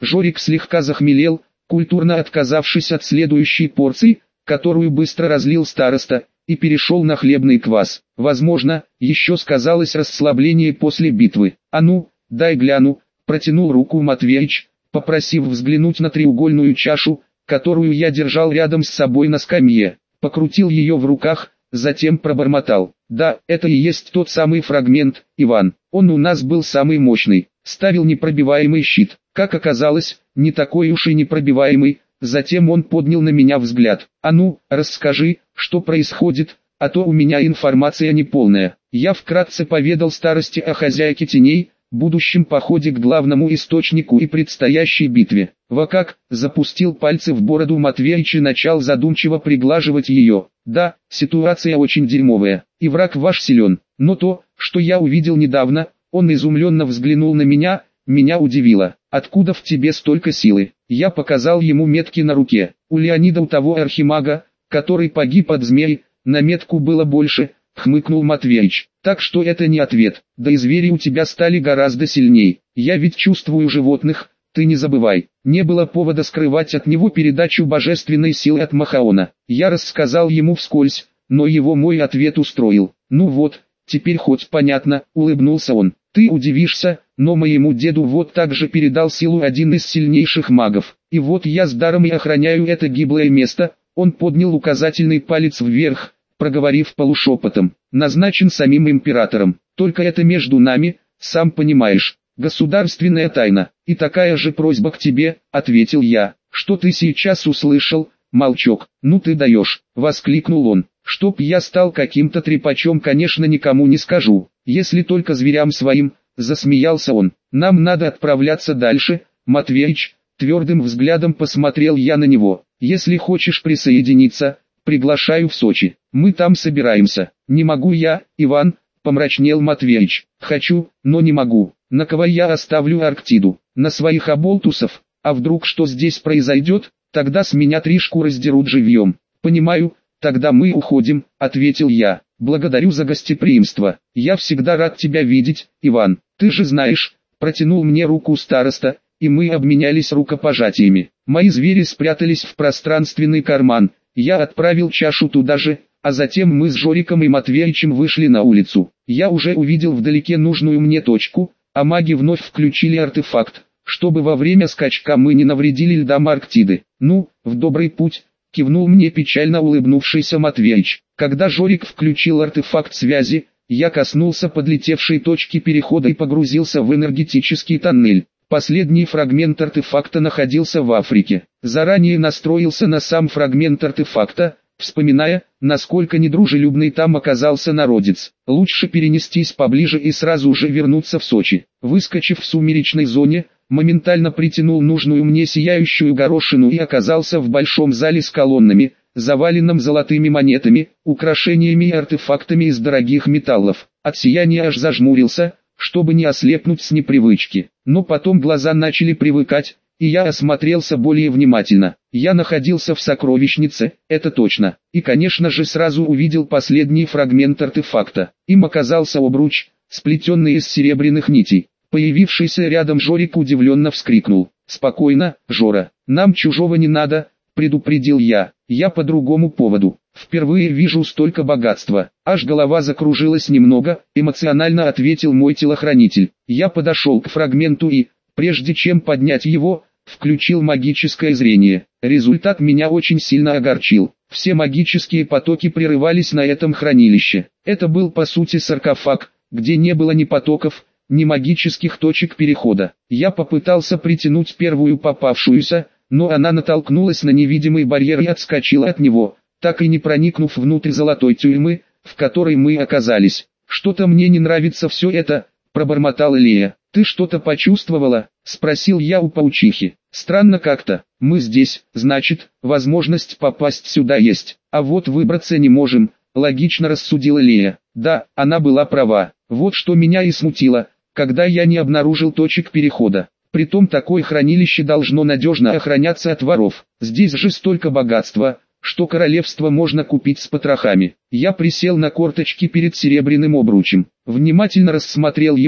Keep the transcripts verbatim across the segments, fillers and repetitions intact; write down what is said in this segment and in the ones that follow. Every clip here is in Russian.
Жорик слегка захмелел, культурно отказавшись от следующей порции, которую быстро разлил староста, и перешел на хлебный квас. Возможно, еще сказалось расслабление после битвы. «А ну, дай гляну», протянул руку Матвеич, попросив взглянуть на треугольную чашу, которую я держал рядом с собой на скамье. Покрутил ее в руках, затем пробормотал: «Да, это и есть тот самый фрагмент, Иван. Он у нас был самый мощный, ставил непробиваемый щит. Как оказалось, не такой уж и непробиваемый». Затем он поднял на меня взгляд. «А ну, расскажи, что происходит, а то у меня информация неполная». Я вкратце поведал старости о хозяйке теней, будущем походе к главному источнику и предстоящей битве. Вакак запустил пальцы в бороду Матвеича и начал задумчиво приглаживать ее. «Да, ситуация очень дерьмовая, и враг ваш силен, но то, что я увидел недавно», он изумленно взглянул на меня, меня удивило. «Откуда в тебе столько силы?» Я показал ему метки на руке. «У Леонида, у того архимага, который погиб от змей, на метку было больше», хмыкнул Матвеич. «Так что это не ответ. Да и звери у тебя стали гораздо сильней. Я ведь чувствую животных, ты не забывай». Не было повода скрывать от него передачу божественной силы от Махаона. Я рассказал ему вскользь, но его мой ответ устроил. «Ну вот, теперь хоть понятно», улыбнулся он. «Ты удивишься, но моему деду вот так же передал силу один из сильнейших магов. И вот я с даром и охраняю это гиблое место». Он поднял указательный палец вверх, проговорив полушепотом: «Назначен самим императором. Только это между нами, сам понимаешь, государственная тайна. И такая же просьба к тебе», — ответил я. «Что ты сейчас услышал, молчок?» «Ну ты даешь», — воскликнул он. «Чтоб я стал каким-то трепачом, конечно, никому не скажу, если только зверям своим», — засмеялся он. «Нам надо отправляться дальше, Матвеич», — твердым взглядом посмотрел я на него. «Если хочешь присоединиться, приглашаю в Сочи, мы там собираемся». «Не могу я, Иван», — помрачнел Матвеич. «Хочу, но не могу. На кого я оставлю Арктиду? На своих оболтусов? А вдруг что здесь произойдет, тогда с меня три шкуры сдерут живьем». «Понимаю, тогда мы уходим», — ответил я. «Благодарю за гостеприимство. Я всегда рад тебя видеть, Иван. Ты же знаешь», — протянул мне руку староста, и мы обменялись рукопожатиями. Мои звери спрятались в пространственный карман. Я отправил чашу туда же, а затем мы с Жориком и Матвеичем вышли на улицу. Я уже увидел вдалеке нужную мне точку, а маги вновь включили артефакт, чтобы во время скачка мы не навредили льдам Арктиды. «Ну, в добрый путь», — кивнул мне печально улыбнувшийся Матвеич. Когда Жорик включил артефакт связи, я коснулся подлетевшей точки перехода и погрузился в энергетический тоннель. Последний фрагмент артефакта находился в Африке. Заранее настроился на сам фрагмент артефакта, вспоминая, насколько недружелюбный там оказался народец. Лучше перенестись поближе и сразу же вернуться в Сочи. Выскочив в сумеречной зоне, моментально притянул нужную мне сияющую горошину и оказался в большом зале с колоннами, заваленном золотыми монетами, украшениями и артефактами из дорогих металлов. От сияния аж зажмурился, чтобы не ослепнуть с непривычки. Но потом глаза начали привыкать, и я осмотрелся более внимательно. Я находился в сокровищнице, это точно. И конечно же сразу увидел последний фрагмент артефакта. Им оказался обруч, сплетенный из серебряных нитей. Появившийся рядом Жорик удивленно вскрикнул. «Спокойно, Жора, нам чужого не надо», — предупредил я. «Я по другому поводу. Впервые вижу столько богатства». Аж голова закружилась немного, эмоционально ответил мой телохранитель. Я подошел к фрагменту и, прежде чем поднять его, включил магическое зрение. Результат меня очень сильно огорчил. Все магические потоки прерывались на этом хранилище. Это был по сути саркофаг, где не было ни потоков, ни магических точек перехода. Я попытался притянуть первую попавшуюся, но она натолкнулась на невидимый барьер и отскочила от него, так и не проникнув внутрь золотой тюрьмы, в которой мы оказались. «Что-то мне не нравится все это», — пробормотала Лея. «Ты что-то почувствовала?» — спросил я у паучихи. «Странно как-то. Мы здесь, значит, возможность попасть сюда есть, а вот выбраться не можем», — логично рассудила Лея. Да, она была права. Вот что меня и смутило, когда я не обнаружил точек перехода. Притом такое хранилище должно надежно охраняться от воров. Здесь же столько богатства, что королевство можно купить с потрохами. Я присел на корточки перед серебряным обручем, внимательно рассмотрел его,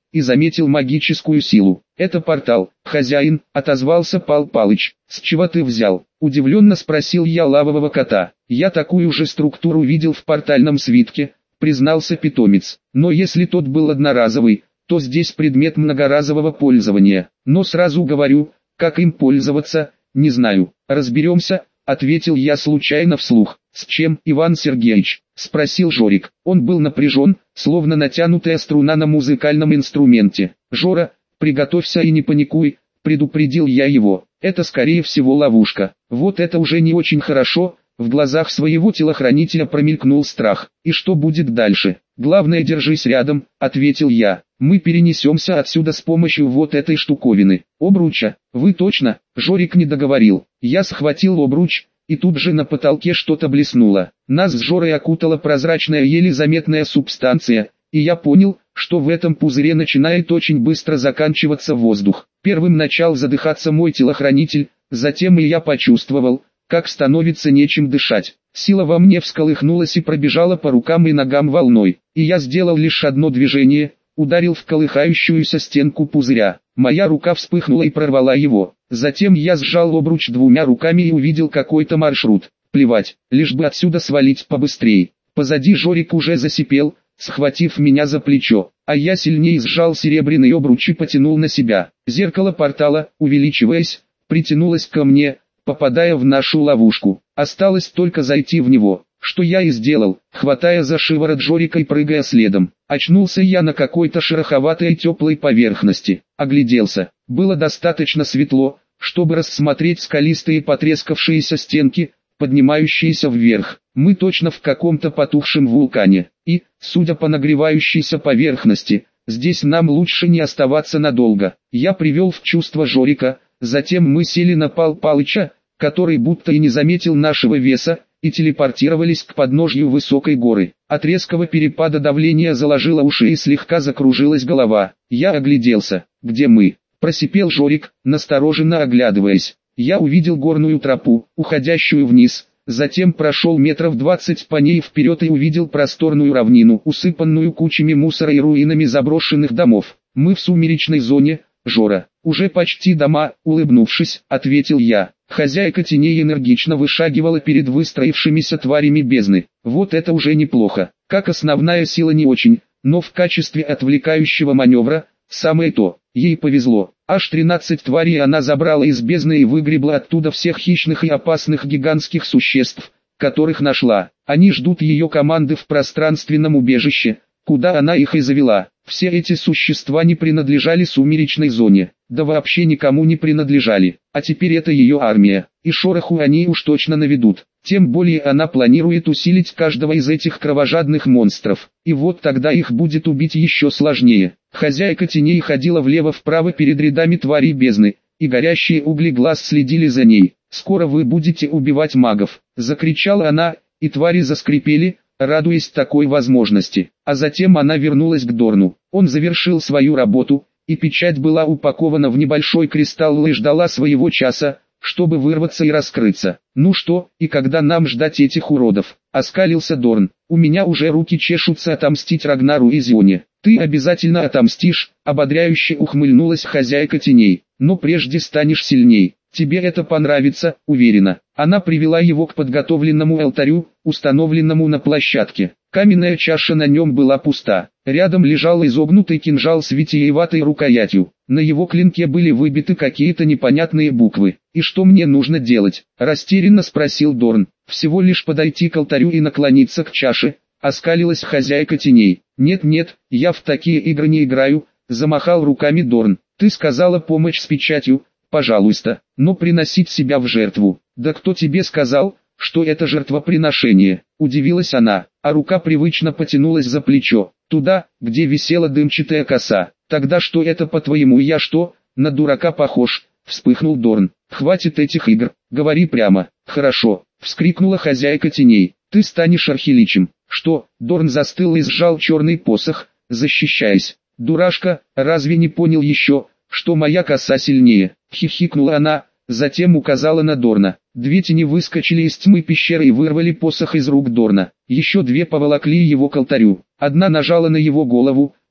и заметил магическую силу. «Это портал, хозяин», — отозвался Пал Палыч. «С чего ты взял?» — удивленно спросил я лавового кота. «Я такую же структуру видел в портальном свитке», — признался питомец. «Но если тот был одноразовый, то здесь предмет многоразового пользования. Но сразу говорю, как им пользоваться, не знаю. Разберемся», — ответил я случайно вслух. «С чем, Иван Сергеевич?» — спросил Жорик. Он был напряжен, словно натянутая струна на музыкальном инструменте. «Жора, приготовься и не паникуй», — предупредил я его. «Это скорее всего ловушка». Вот это уже не очень хорошо. В глазах своего телохранителя промелькнул страх. «И что будет дальше?» «Главное, держись рядом», — ответил я. «Мы перенесемся отсюда с помощью вот этой штуковины». «Обруча? Вы точно?» Жорик не договорил. Я схватил обруч, и тут же на потолке что-то блеснуло. Нас с Жорой окутала прозрачная еле заметная субстанция, и я понял, что в этом пузыре начинает очень быстро заканчиваться воздух. Первым начал задыхаться мой телохранитель, затем и я почувствовал, как становится нечем дышать. Сила во мне всколыхнулась и пробежала по рукам и ногам волной, и я сделал лишь одно движение, ударил в колыхающуюся стенку пузыря. Моя рука вспыхнула и прорвала его. Затем я сжал обруч двумя руками и увидел какой-то маршрут. Плевать, лишь бы отсюда свалить побыстрее. Позади Жорик уже засипел, схватив меня за плечо, а я сильнее сжал серебряный обруч и потянул на себя. Зеркало портала, увеличиваясь, притянулось ко мне, попадая в нашу ловушку. Осталось только зайти в него, что я и сделал, хватая за шиворот Жорика и прыгая следом. Очнулся я на какой-то шероховатой теплой поверхности. Огляделся. Было достаточно светло, чтобы рассмотреть скалистые потрескавшиеся стенки, поднимающиеся вверх. Мы точно в каком-то потухшем вулкане. И, судя по нагревающейся поверхности, здесь нам лучше не оставаться надолго. Я привел в чувство Жорика, затем мы сели на Пал Палыча, который будто и не заметил нашего веса, и телепортировались к подножью высокой горы. От резкого перепада давления заложило уши и слегка закружилась голова. Я огляделся. «Где мы?» — просипел Жорик, настороженно оглядываясь. Я увидел горную тропу, уходящую вниз, затем прошел метров двадцать по ней вперед и увидел просторную равнину, усыпанную кучами мусора и руинами заброшенных домов. «Мы в сумеречной зоне, Жора». «Уже почти дома», — улыбнувшись, ответил я. Хозяйка теней энергично вышагивала перед выстроившимися тварями бездны. Вот это уже неплохо. Как основная сила не очень, но в качестве отвлекающего маневра — самое то. Ей повезло. Аж тринадцать тварей она забрала из бездны и выгребла оттуда всех хищных и опасных гигантских существ, которых нашла. Они ждут ее команды в пространственном убежище, куда она их и завела. Все эти существа не принадлежали сумеречной зоне, да вообще никому не принадлежали, а теперь это ее армия, и шороху они уж точно наведут. Тем более она планирует усилить каждого из этих кровожадных монстров, и вот тогда их будет убить еще сложнее. Хозяйка теней ходила влево-вправо перед рядами тварей бездны, и горящие угли глаз следили за ней. «Скоро вы будете убивать магов», — закричала она, и твари заскрипели, радуясь такой возможности. А затем она вернулась к Дорну. Он завершил свою работу, и печать была упакована в небольшой кристалл и ждала своего часа, чтобы вырваться и раскрыться. «Ну что, и когда нам ждать этих уродов?» — оскалился Дорн. «У меня уже руки чешутся отомстить Рагнару и Зионе». «Ты обязательно отомстишь», — ободряюще ухмыльнулась хозяйка теней. «Но прежде станешь сильней. Тебе это понравится, уверена». Она привела его к подготовленному алтарю, установленному на площадке. Каменная чаша на нем была пуста. Рядом лежал изогнутый кинжал с витиеватой рукоятью. На его клинке были выбиты какие-то непонятные буквы. «И что мне нужно делать?» — растерянно спросил Дорн. «Всего лишь подойти к алтарю и наклониться к чаше», — оскалилась хозяйка теней. «Нет-нет, я в такие игры не играю», — замахал руками Дорн. «Ты сказала помочь с печатью, пожалуйста, но приносить себя в жертву». «Да кто тебе сказал, что это жертвоприношение?» — удивилась она, а рука привычно потянулась за плечо, туда, где висела дымчатая коса. «Тогда что это по-твоему, я что, на дурака похож?» — вспыхнул Дорн. «Хватит этих игр, говори прямо». «Хорошо», — вскрикнула хозяйка теней. «Ты станешь архиличем». «Что?» — Дорн застыл и сжал черный посох, защищаясь. «Дурашка, разве не понял еще, что моя коса сильнее?» — хихикнула она, затем указала на Дорна. Две тени выскочили из тьмы пещеры и вырвали посох из рук Дорна. Еще две поволокли его к алтарю. Одна нажала на его голову,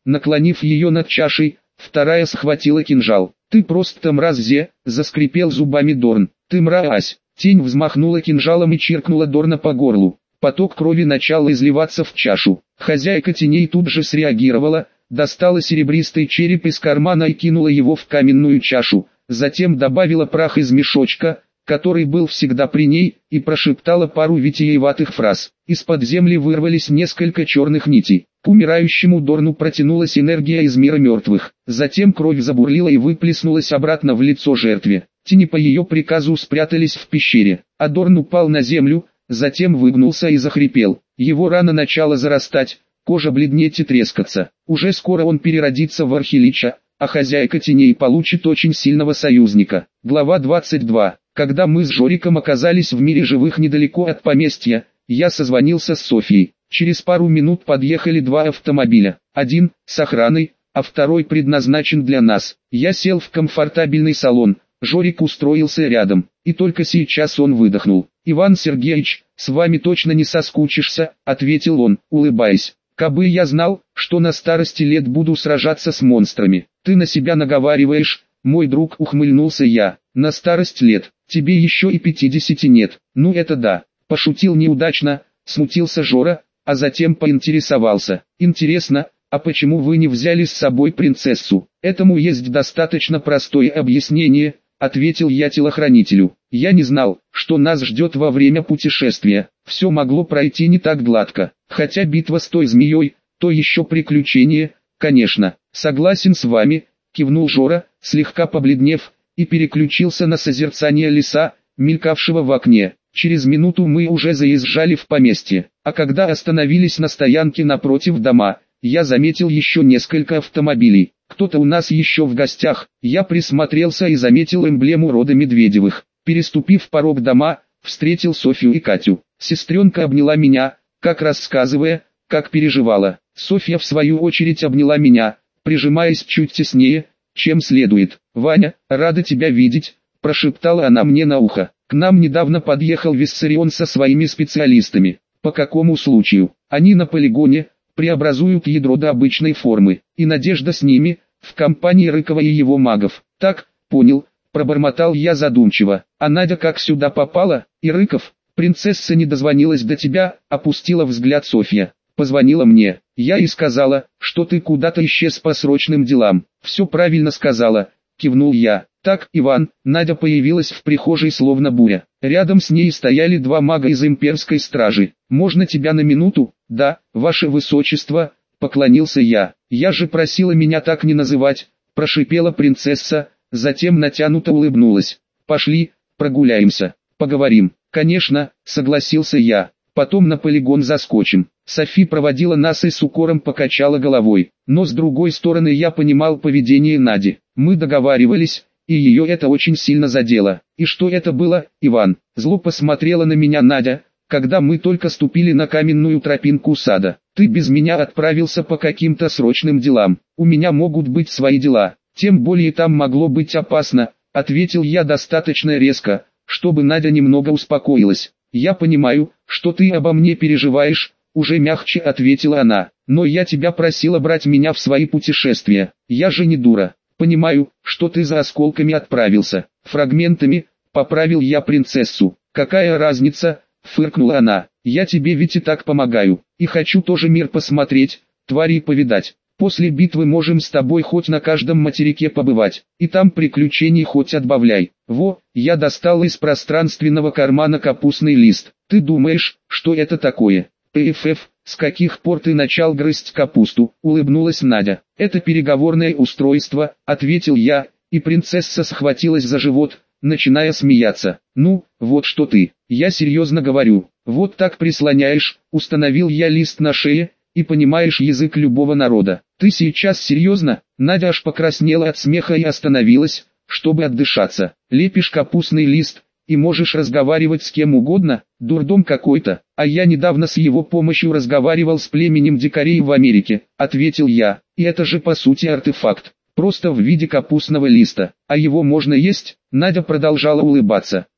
наклонив ее над чашей, вторая схватила кинжал. «Ты просто мразь!» — заскрипел зубами Дорн. «Ты мразь!» Тень взмахнула кинжалом и чиркнула Дорна по горлу. Поток крови начал изливаться в чашу. Хозяйка теней тут же среагировала, достала серебристый череп из кармана и кинула его в каменную чашу, затем добавила прах из мешочка, который был всегда при ней, и прошептала пару витиеватых фраз. Из-под земли вырвались несколько черных нитей. К умирающему Дорну протянулась энергия из мира мертвых. Затем кровь забурлила и выплеснулась обратно в лицо жертве. Тени по ее приказу спрятались в пещере, а Дорн упал на землю, затем выгнулся и захрипел. Его рана начала зарастать, кожа бледнеть и трескаться. Уже скоро он переродится в Архилича, а хозяйка теней получит очень сильного союзника. Глава двадцать два. Когда мы с Жориком оказались в мире живых недалеко от поместья, я созвонился с Софьей. Через пару минут подъехали два автомобиля. Один с охраной, а второй предназначен для нас. Я сел в комфортабельный салон. Жорик устроился рядом, и только сейчас он выдохнул. «Иван Сергеевич, с вами точно не соскучишься», — ответил он, улыбаясь. «Кабы я знал, что на старости лет буду сражаться с монстрами». «Ты на себя наговариваешь, мой друг», — ухмыльнулся я. «На старость лет, тебе еще и пятидесяти нет». «Ну это да», — пошутил неудачно, смутился Жора, а затем поинтересовался. «Интересно, а почему вы не взяли с собой принцессу?» «Этому есть достаточно простое объяснение», — ответил я телохранителю. «Я не знал, что нас ждет во время путешествия. Все могло пройти не так гладко. Хотя битва с той змеей, то еще приключение, конечно». «Согласен с вами», — кивнул Жора, слегка побледнев, и переключился на созерцание леса, мелькавшего в окне. Через минуту мы уже заезжали в поместье, а когда остановились на стоянке напротив дома, я заметил еще несколько автомобилей. Кто-то у нас еще в гостях. Я присмотрелся и заметил эмблему рода Медведевых. Переступив порог дома, встретил Софью и Катю. Сестренка обняла меня, как рассказывая, как переживала. Софья в свою очередь обняла меня, прижимаясь чуть теснее, чем следует. «Ваня, рада тебя видеть», – прошептала она мне на ухо. «К нам недавно подъехал Виссарион со своими специалистами». «По какому случаю?» «Они на полигоне, преобразуют ядро до обычной формы, и Надежда с ними, в компании Рыкова и его магов». «Так, понял», – пробормотал я задумчиво. «А Надя как сюда попала? И Рыков?» «Принцесса не дозвонилась до тебя», – опустила взгляд Софья. «Позвонила мне. Я и сказала, что ты куда-то исчез по срочным делам». «Все правильно сказала», – кивнул я. «Так, Иван», Надя появилась в прихожей словно буря. Рядом с ней стояли два мага из имперской стражи. «Можно тебя на минуту?» «Да, ваше высочество», — поклонился я. «Я же просила меня так не называть», — прошипела принцесса, затем натянуто улыбнулась. «Пошли, прогуляемся, поговорим». «Конечно», — согласился я. «Потом на полигон заскочим». Софи проводила нас и с укором покачала головой. Но с другой стороны я понимал поведение Нади. Мы договаривались, и ее это очень сильно задело. «И что это было, Иван?» Зло посмотрела на меня Надя, когда мы только ступили на каменную тропинку сада. «Ты без меня отправился по каким-то срочным делам. У меня могут быть свои дела, тем более там могло быть опасно», — ответил я достаточно резко, чтобы Надя немного успокоилась. «Я понимаю, что ты обо мне переживаешь», — уже мягче ответила она. «Но я тебя просила брать меня в свои путешествия. Я же не дура. Понимаю, что ты за осколками отправился. Фрагментами», — поправил я принцессу. «Какая разница?» — фыркнула она. «Я тебе ведь и так помогаю. И хочу тоже мир посмотреть, твари повидать. После битвы можем с тобой хоть на каждом материке побывать. И там приключений хоть отбавляй». «Во», я достал из пространственного кармана капустный лист. «Ты думаешь, что это такое?» «ПФФ, с каких пор ты начал грызть капусту?» — улыбнулась Надя. «Это переговорное устройство», — ответил я, и принцесса схватилась за живот, начиная смеяться. «Ну, вот что ты, я серьезно говорю, вот так прислоняешь», — установил я лист на шее, «и понимаешь язык любого народа». «Ты сейчас серьезно?» Надя аж покраснела от смеха и остановилась, чтобы отдышаться. «Лепишь капустный лист, и можешь разговаривать с кем угодно? Дурдом какой-то. А я недавно с его помощью разговаривал с племенем дикарей в Америке», — ответил я. «И это же по сути артефакт, просто в виде капустного листа. А его можно есть?» Надя продолжала улыбаться.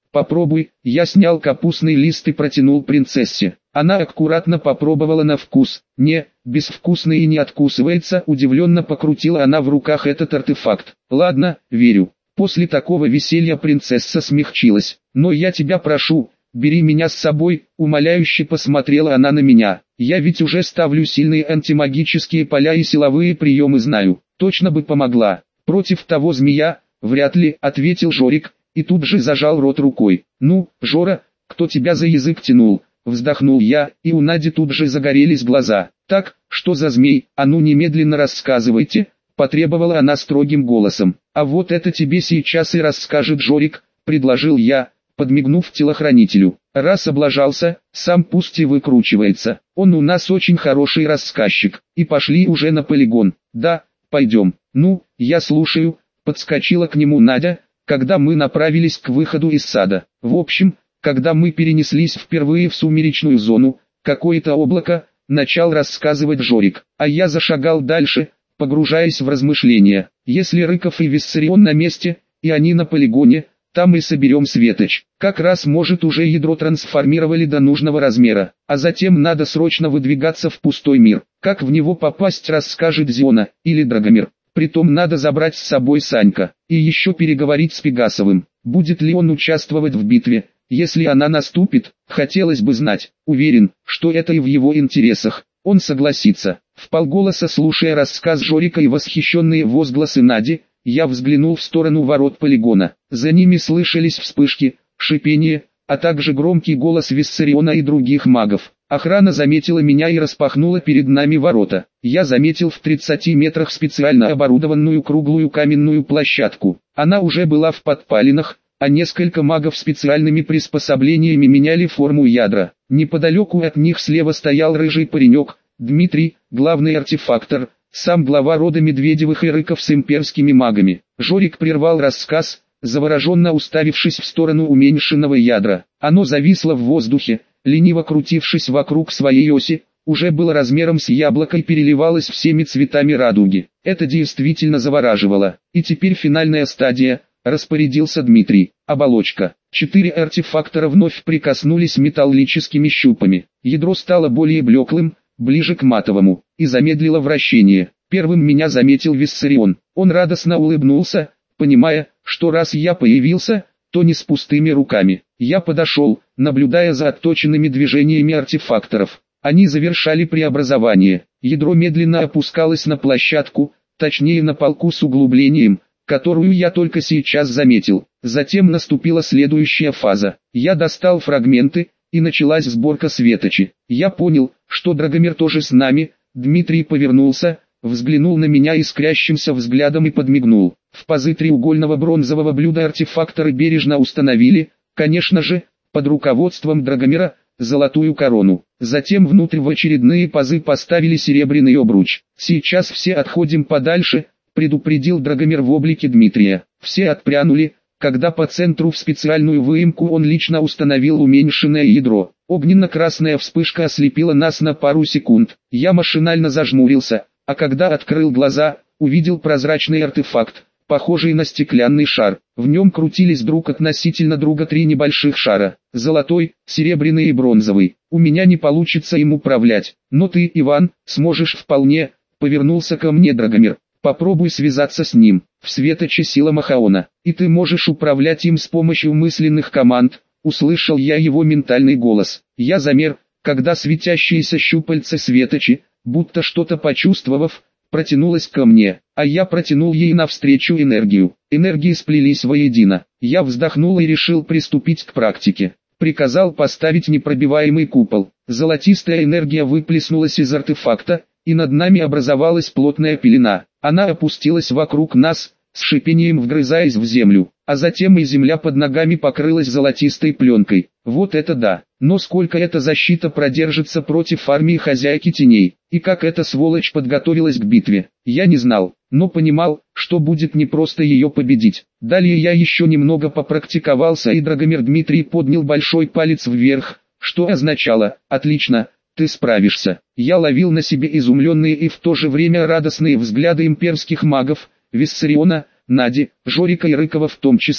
попробуй». Я снял капустный лист и протянул принцессе. Она аккуратно попробовала на вкус. «Не, безвкусный и не откусывается», удивленно покрутила она в руках этот артефакт. «Ладно, верю». После такого веселья принцесса смягчилась. «Но я тебя прошу, бери меня с собой», умоляюще посмотрела она на меня. «Я ведь уже ставлю сильные антимагические поля и силовые приемы знаю. Точно бы помогла. Против того змея, вряд ли», ответил Жорик, и тут же зажал рот рукой. «Ну, Жора, кто тебя за язык тянул?» Вздохнул я, и у Нади тут же загорелись глаза. «Так, что за змей, а ну немедленно рассказывайте», потребовала она строгим голосом. «А вот это тебе сейчас и расскажет Жорик», предложил я, подмигнув телохранителю. «Раз облажался, сам пусть и выкручивается. Он у нас очень хороший рассказчик. И пошли уже на полигон». «Да, пойдем». «Ну, я слушаю», подскочила к нему Надя, когда мы направились к выходу из сада. В общем, когда мы перенеслись впервые в сумеречную зону, какое-то облако, начал рассказывать Жорик, а я зашагал дальше, погружаясь в размышления. Если Рыков и Виссарион на месте, и они на полигоне, там и соберем светоч. Как раз может уже ядро трансформировали до нужного размера, а затем надо срочно выдвигаться в пустой мир. Как в него попасть, расскажет Зиона, или Драгомир. Притом надо забрать с собой Санька, и еще переговорить с Пегасовым. Будет ли он участвовать в битве? Если она наступит, хотелось бы знать. Уверен, что это и в его интересах. Он согласится. Вполголоса слушая рассказ Жорика и восхищенные возгласы Нади, я взглянул в сторону ворот полигона. За ними слышались вспышки, шипение, а также громкий голос Виссариона и других магов. Охрана заметила меня и распахнула перед нами ворота. Я заметил в тридцати метрах специально оборудованную круглую каменную площадку. Она уже была в подпалинах, а несколько магов специальными приспособлениями меняли форму ядра. Неподалеку от них слева стоял рыжий паренек, Дмитрий, главный артефактор, сам глава рода Медведевых и Рыков с имперскими магами. Жорик прервал рассказ, завороженно уставившись в сторону уменьшенного ядра. Оно зависло в воздухе, лениво крутившись вокруг своей оси, уже было размером с яблоко и переливалось всеми цветами радуги. Это действительно завораживало. И теперь финальная стадия, распорядился Дмитрий. Оболочка. Четыре артефактора вновь прикоснулись металлическими щупами. Ядро стало более блеклым, ближе к матовому, и замедлило вращение. Первым меня заметил Виссарион. Он радостно улыбнулся, понимая, что раз я появился, то не с пустыми руками. Я подошел, наблюдая за отточенными движениями артефакторов. Они завершали преобразование. Ядро медленно опускалось на площадку, точнее на полку с углублением, которую я только сейчас заметил. Затем наступила следующая фаза. Я достал фрагменты, и началась сборка светочи. Я понял, что Драгомир тоже с нами. Дмитрий повернулся, взглянул на меня искрящимся взглядом и подмигнул. В пазы треугольного бронзового блюда артефакторы бережно установили, конечно же, под руководством Драгомира, золотую корону. Затем внутрь в очередные пазы поставили серебряный обруч. «Сейчас все отходим подальше», предупредил Драгомир в облике Дмитрия. Все отпрянули, когда по центру в специальную выемку он лично установил уменьшенное ядро. Огненно-красная вспышка ослепила нас на пару секунд. Я машинально зажмурился, а когда открыл глаза, увидел прозрачный артефакт, похожий на стеклянный шар. В нем крутились друг относительно друга три небольших шара. Золотой, серебряный и бронзовый. У меня не получится им управлять, но ты, Иван, сможешь вполне, повернулся ко мне Драгомир. Попробуй связаться с ним. В светоче сила Махаона, и ты можешь управлять им с помощью мысленных команд. Услышал я его ментальный голос. Я замер, когда светящиеся щупальца светочи, будто что-то почувствовав, протянулась ко мне, а я протянул ей навстречу энергию. Энергии сплелись воедино. Я вздохнул и решил приступить к практике. Приказал поставить непробиваемый купол. Золотистая энергия выплеснулась из артефакта, и над нами образовалась плотная пелена. Она опустилась вокруг нас, с шипением вгрызаясь в землю, а затем и земля под ногами покрылась золотистой пленкой. Вот это да! Но сколько эта защита продержится против армии хозяйки теней, и как эта сволочь подготовилась к битве, я не знал, но понимал, что будет непросто ее победить. Далее я еще немного попрактиковался, и Драгомир Дмитрий поднял большой палец вверх, что означало «отлично». Ты справишься. Я ловил на себе изумленные и в то же время радостные взгляды имперских магов, Виссариона, Нади, Жорика и Рыкова в том числе.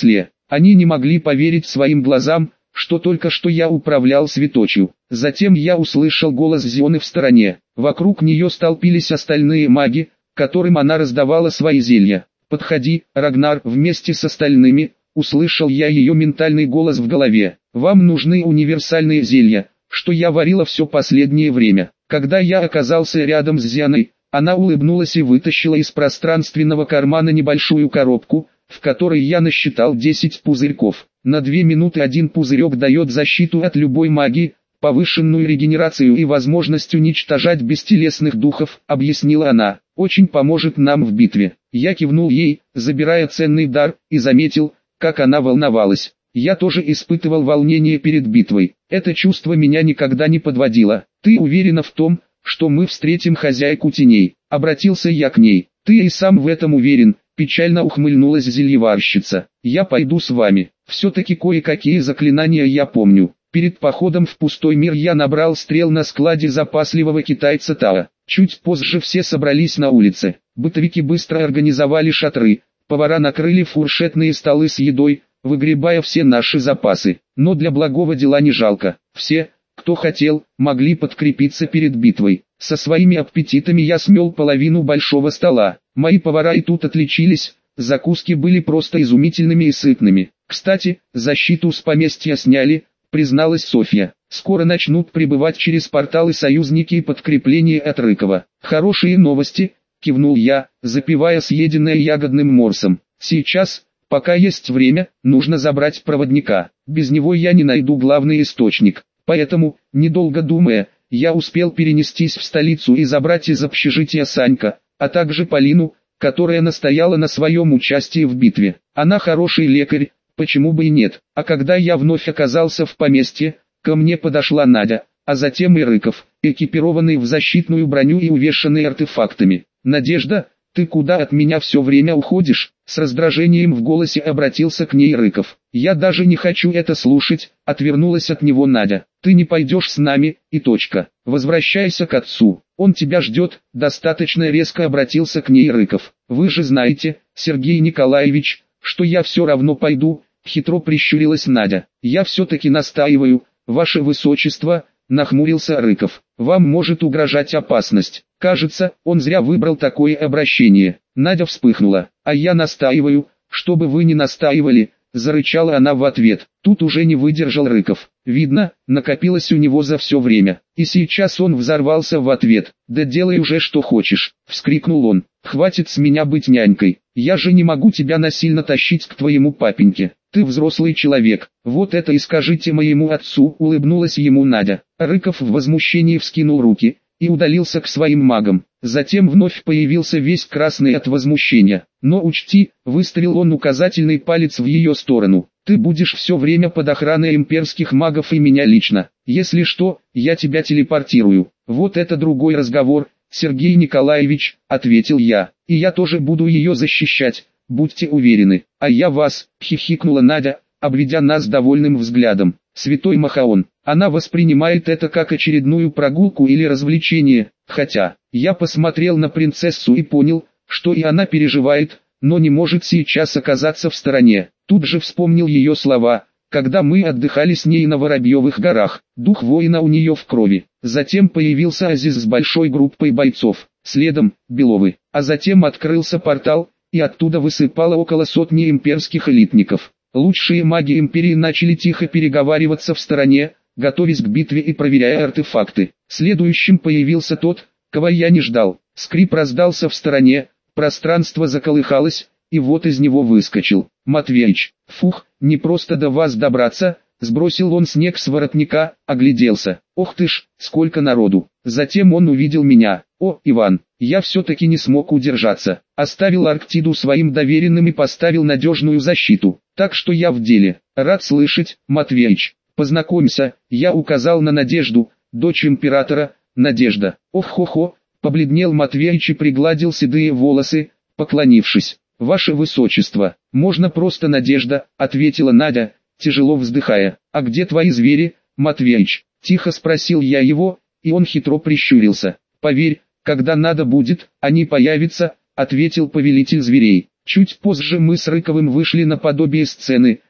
Они не могли поверить своим глазам, что только что я управлял светочью. Затем я услышал голос Зионы в стороне. Вокруг нее столпились остальные маги, которым она раздавала свои зелья. «Подходи, Рагнар, вместе с остальными», услышал я ее ментальный голос в голове. «Вам нужны универсальные зелья, что я варила все последнее время». Когда я оказался рядом с Зионой, она улыбнулась и вытащила из пространственного кармана небольшую коробку, в которой я насчитал десять пузырьков. На две минуты один пузырек дает защиту от любой магии, повышенную регенерацию и возможность уничтожать бестелесных духов, объяснила она. Очень поможет нам в битве. Я кивнул ей, забирая ценный дар, и заметил, как она волновалась. Я тоже испытывал волнение перед битвой. Это чувство меня никогда не подводило. «Ты уверена в том, что мы встретим хозяйку теней?» Обратился я к ней. «Ты и сам в этом уверен», печально ухмыльнулась зельеварщица. «Я пойду с вами. Все-таки кое-какие заклинания я помню. Перед походом в пустой мир я набрал стрел на складе запасливого китайца Тао. Чуть позже все собрались на улице. Бытовики быстро организовали шатры. Повара накрыли фуршетные столы с едой, выгребая все наши запасы. Но для благого дела не жалко. Все, кто хотел, могли подкрепиться перед битвой. Со своими аппетитами я смел половину большого стола. Мои повара и тут отличились, закуски были просто изумительными и сытными. Кстати, защиту с поместья сняли, призналась Софья. Скоро начнут прибывать через порталы союзники и подкрепление от Рыкова. Хорошие новости, кивнул я, запивая съеденное ягодным морсом. Сейчас, пока есть время, нужно забрать проводника. Без него я не найду главный источник. Поэтому, недолго думая, я успел перенестись в столицу и забрать из общежития Санька, а также Полину, которая настояла на своем участии в битве. Она хороший лекарь, почему бы и нет. А когда я вновь оказался в поместье, ко мне подошла Надя, а затем и Рыков, экипированный в защитную броню и увешанный артефактами. «Надежда, ты куда от меня все время уходишь?» С раздражением в голосе обратился к ней Рыков. «Я даже не хочу это слушать», — отвернулась от него Надя. «Ты не пойдешь с нами, и точка. Возвращайся к отцу, он тебя ждет», — достаточно резко обратился к ней Рыков. «Вы же знаете, Сергей Николаевич, что я все равно пойду», — хитро прищурилась Надя. «Я все-таки настаиваю, ваше высочество», — нахмурился Рыков. «Вам может угрожать опасность». Кажется, он зря выбрал такое обращение. Надя вспыхнула. «А я настаиваю, чтобы вы не настаивали», — зарычала она в ответ. Тут уже не выдержал Рыков. Видно, накопилось у него за все время. И сейчас он взорвался в ответ. «Да делай уже что хочешь», — вскрикнул он. «Хватит с меня быть нянькой. Я же не могу тебя насильно тащить к твоему папеньке. Ты взрослый человек. Вот это и скажите моему отцу», — улыбнулась ему Надя. Рыков в возмущении вскинул руки и удалился к своим магам. Затем вновь появился весь красный от возмущения. «Но учти», — выставил он указательный палец в ее сторону, «ты будешь все время под охраной имперских магов и меня лично. Если что, я тебя телепортирую». «Вот это другой разговор, Сергей Николаевич», — ответил я. «И я тоже буду ее защищать, будьте уверены». «А я вас», — хихикнула Надя, обведя нас довольным взглядом. «Святой Махаон». Она воспринимает это как очередную прогулку или развлечение, хотя, я посмотрел на принцессу и понял, что и она переживает, но не может сейчас оказаться в стороне. Тут же вспомнил ее слова, когда мы отдыхали с ней на Воробьевых горах. Дух воина у нее в крови. Затем появился Азиз с большой группой бойцов, следом Беловы, а затем открылся портал, и оттуда высыпало около сотни имперских элитников. Лучшие маги империи начали тихо переговариваться в стороне, готовясь к битве и проверяя артефакты. Следующим появился тот, кого я не ждал. Скрип раздался в стороне, пространство заколыхалось, и вот из него выскочил Матвеич. «Фух, не просто до вас добраться», — сбросил он снег с воротника, огляделся. «Ох ты ж, сколько народу!» Затем он увидел меня. «О, Иван, я все-таки не смог удержаться. Оставил Арктиду своим доверенным и поставил надежную защиту. Так что я в деле. Рад слышать, Матвеич. Познакомься», — я указал на Надежду, дочь императора. «Надежда». «Ох-хо-хо», — побледнел Матвеич и пригладил седые волосы, поклонившись. «Ваше высочество, можно просто Надежда», — ответила Надя, тяжело вздыхая. «А где твои звери, Матвеич?» — тихо спросил я его, и он хитро прищурился. «Поверь, когда надо будет, они появятся», — ответил повелитель зверей. Чуть позже мы с Рыковым вышли на подобие сцены,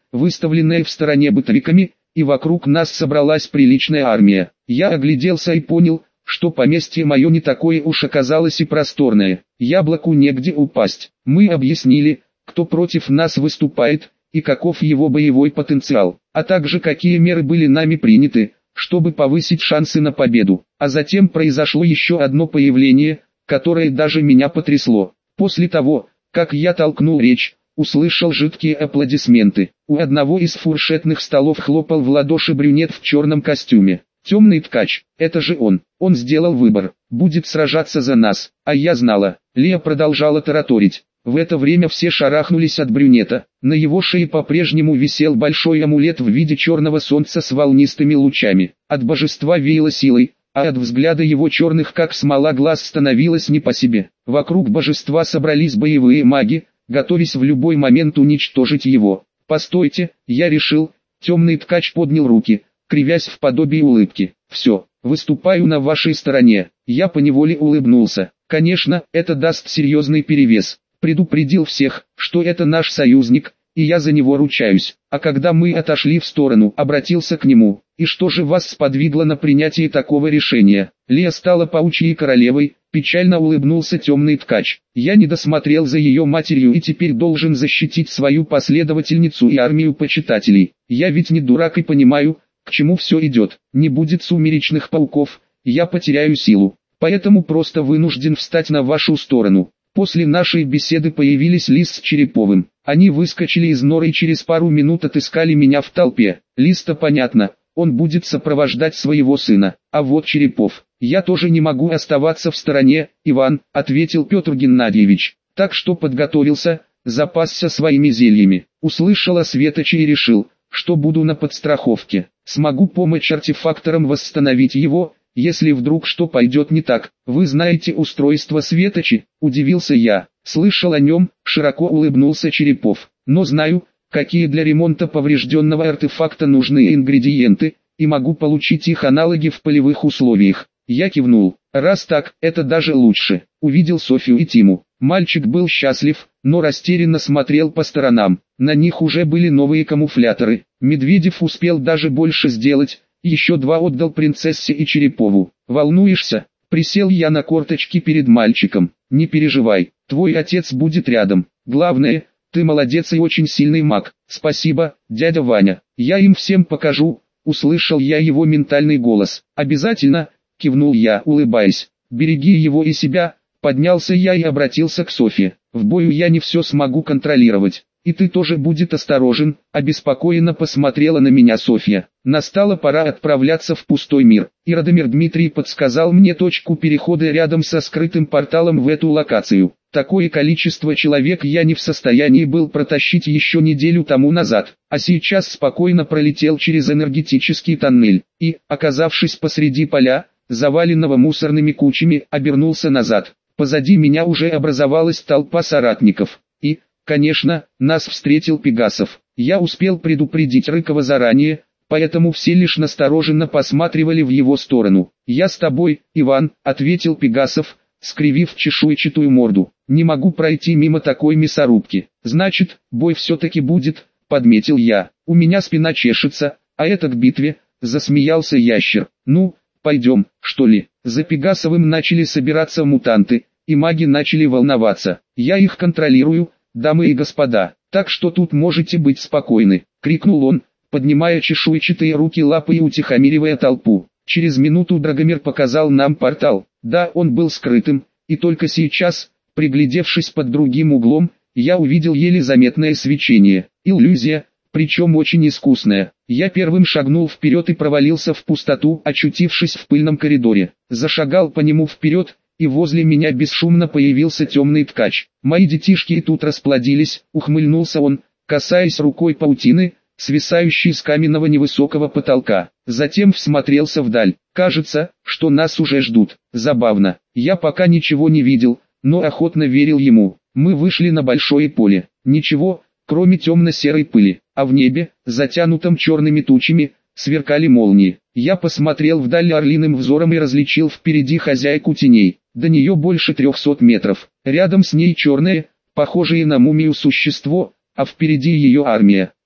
выставленная в стороне бытовиками, и вокруг нас собралась приличная армия. Я огляделся и понял, что поместье мое не такое уж оказалось и просторное. Яблоку негде упасть. Мы объяснили, кто против нас выступает, и каков его боевой потенциал, а также какие меры были нами приняты, чтобы повысить шансы на победу. А затем произошло еще одно появление, которое даже меня потрясло. После того, как я толкнул речь, услышал жидкие аплодисменты. У одного из фуршетных столов хлопал в ладоши брюнет в черном костюме. Темный ткач, это же он. Он сделал выбор, будет сражаться за нас, а я знала. Лия продолжала тараторить. В это время все шарахнулись от брюнета. На его шее по-прежнему висел большой амулет в виде черного солнца с волнистыми лучами. От божества веяло силой, а от взгляда его черных как смола глаз становилось не по себе. Вокруг божества собрались боевые маги, готовясь в любой момент уничтожить его. «Постойте, я решил», темный ткач поднял руки, кривясь в подобии улыбки. «Все, выступаю на вашей стороне». Я поневоле улыбнулся. Конечно, это даст серьезный перевес. Предупредил всех, что это наш союзник, и я за него ручаюсь. А когда мы отошли в сторону, обратился к нему. «И что же вас сподвигло на принятие такого решения?» Лия стала паучьей королевой, печально улыбнулся темный ткач. «Я не досмотрел за ее матерью и теперь должен защитить свою последовательницу и армию почитателей. Я ведь не дурак и понимаю, к чему все идет. Не будет сумеречных пауков, я потеряю силу. Поэтому просто вынужден встать на вашу сторону». После нашей беседы появились Лис с Череповым. Они выскочили из норы и через пару минут отыскали меня в толпе. Лис-то понятно, он будет сопровождать своего сына. А вот Черепов. «Я тоже не могу оставаться в стороне, Иван», — ответил Петр Геннадьевич. «Так что подготовился, запасся своими зельями. Услышал о Светоче и решил, что буду на подстраховке. Смогу помочь артефакторам восстановить его, если вдруг что пойдет не так. Вы знаете устройство Светочи?» — удивился я. «Слышал о нем», — широко улыбнулся Черепов. «Но знаю, какие для ремонта поврежденного артефакта нужны ингредиенты, и могу получить их аналоги в полевых условиях». Я кивнул. «Раз так, это даже лучше». Увидел Софью и Тиму. Мальчик был счастлив, но растерянно смотрел по сторонам. На них уже были новые камуфляторы. Медведев успел даже больше сделать. Еще два отдал принцессе и Черепову. «Волнуешься?» Присел я на корточки перед мальчиком. «Не переживай, твой отец будет рядом. Главное, ты молодец и очень сильный маг». «Спасибо, дядя Ваня. Я им всем покажу», — услышал я его ментальный голос. «Обязательно», — кивнул я, улыбаясь. «Береги его и себя». Поднялся я и обратился к Софье. «В бою я не все смогу контролировать. И ты тоже будь осторожен», — обеспокоенно посмотрела на меня Софья. Настала пора отправляться в пустой мир, и Радомир Дмитрий подсказал мне точку перехода рядом со скрытым порталом в эту локацию. Такое количество человек я не в состоянии был протащить еще неделю тому назад, а сейчас спокойно пролетел через энергетический тоннель, и, оказавшись посреди поля, заваленного мусорными кучами, обернулся назад. Позади меня уже образовалась толпа соратников, и, конечно, нас встретил Пегасов. Я успел предупредить Рыкова заранее, поэтому все лишь настороженно посматривали в его сторону. «Я с тобой, Иван», — ответил Пегасов, скривив чешуйчатую морду. «Не могу пройти мимо такой мясорубки». «Значит, бой все-таки будет», — подметил я. «У меня спина чешется, а это к битве», — засмеялся ящер. «Ну, пойдем, что ли?» За Пегасовым начали собираться мутанты, и маги начали волноваться. «Я их контролирую, дамы и господа, так что тут можете быть спокойны», — крикнул он, поднимая чешуйчатые руки лапы и утихомиривая толпу. Через минуту Драгомир показал нам портал. Да, он был скрытым, и только сейчас, приглядевшись под другим углом, я увидел еле заметное свечение. Иллюзия, причем очень искусная. Я первым шагнул вперед и провалился в пустоту, очутившись в пыльном коридоре. Зашагал по нему вперед, и возле меня бесшумно появился темный ткач. «Мои детишки и тут расплодились», — ухмыльнулся он, касаясь рукой паутины, свисающей с каменного невысокого потолка. Затем всмотрелся вдаль. «Кажется, что нас уже ждут». Забавно. Я пока ничего не видел, но охотно верил ему. Мы вышли на большое поле. Ничего, кроме темно-серой пыли, а в небе, затянутом черными тучами, сверкали молнии. Я посмотрел вдаль орлиным взором и различил впереди хозяйку теней. До нее больше трехсот метров. Рядом с ней черное, похожее на мумию существо, а впереди ее армия.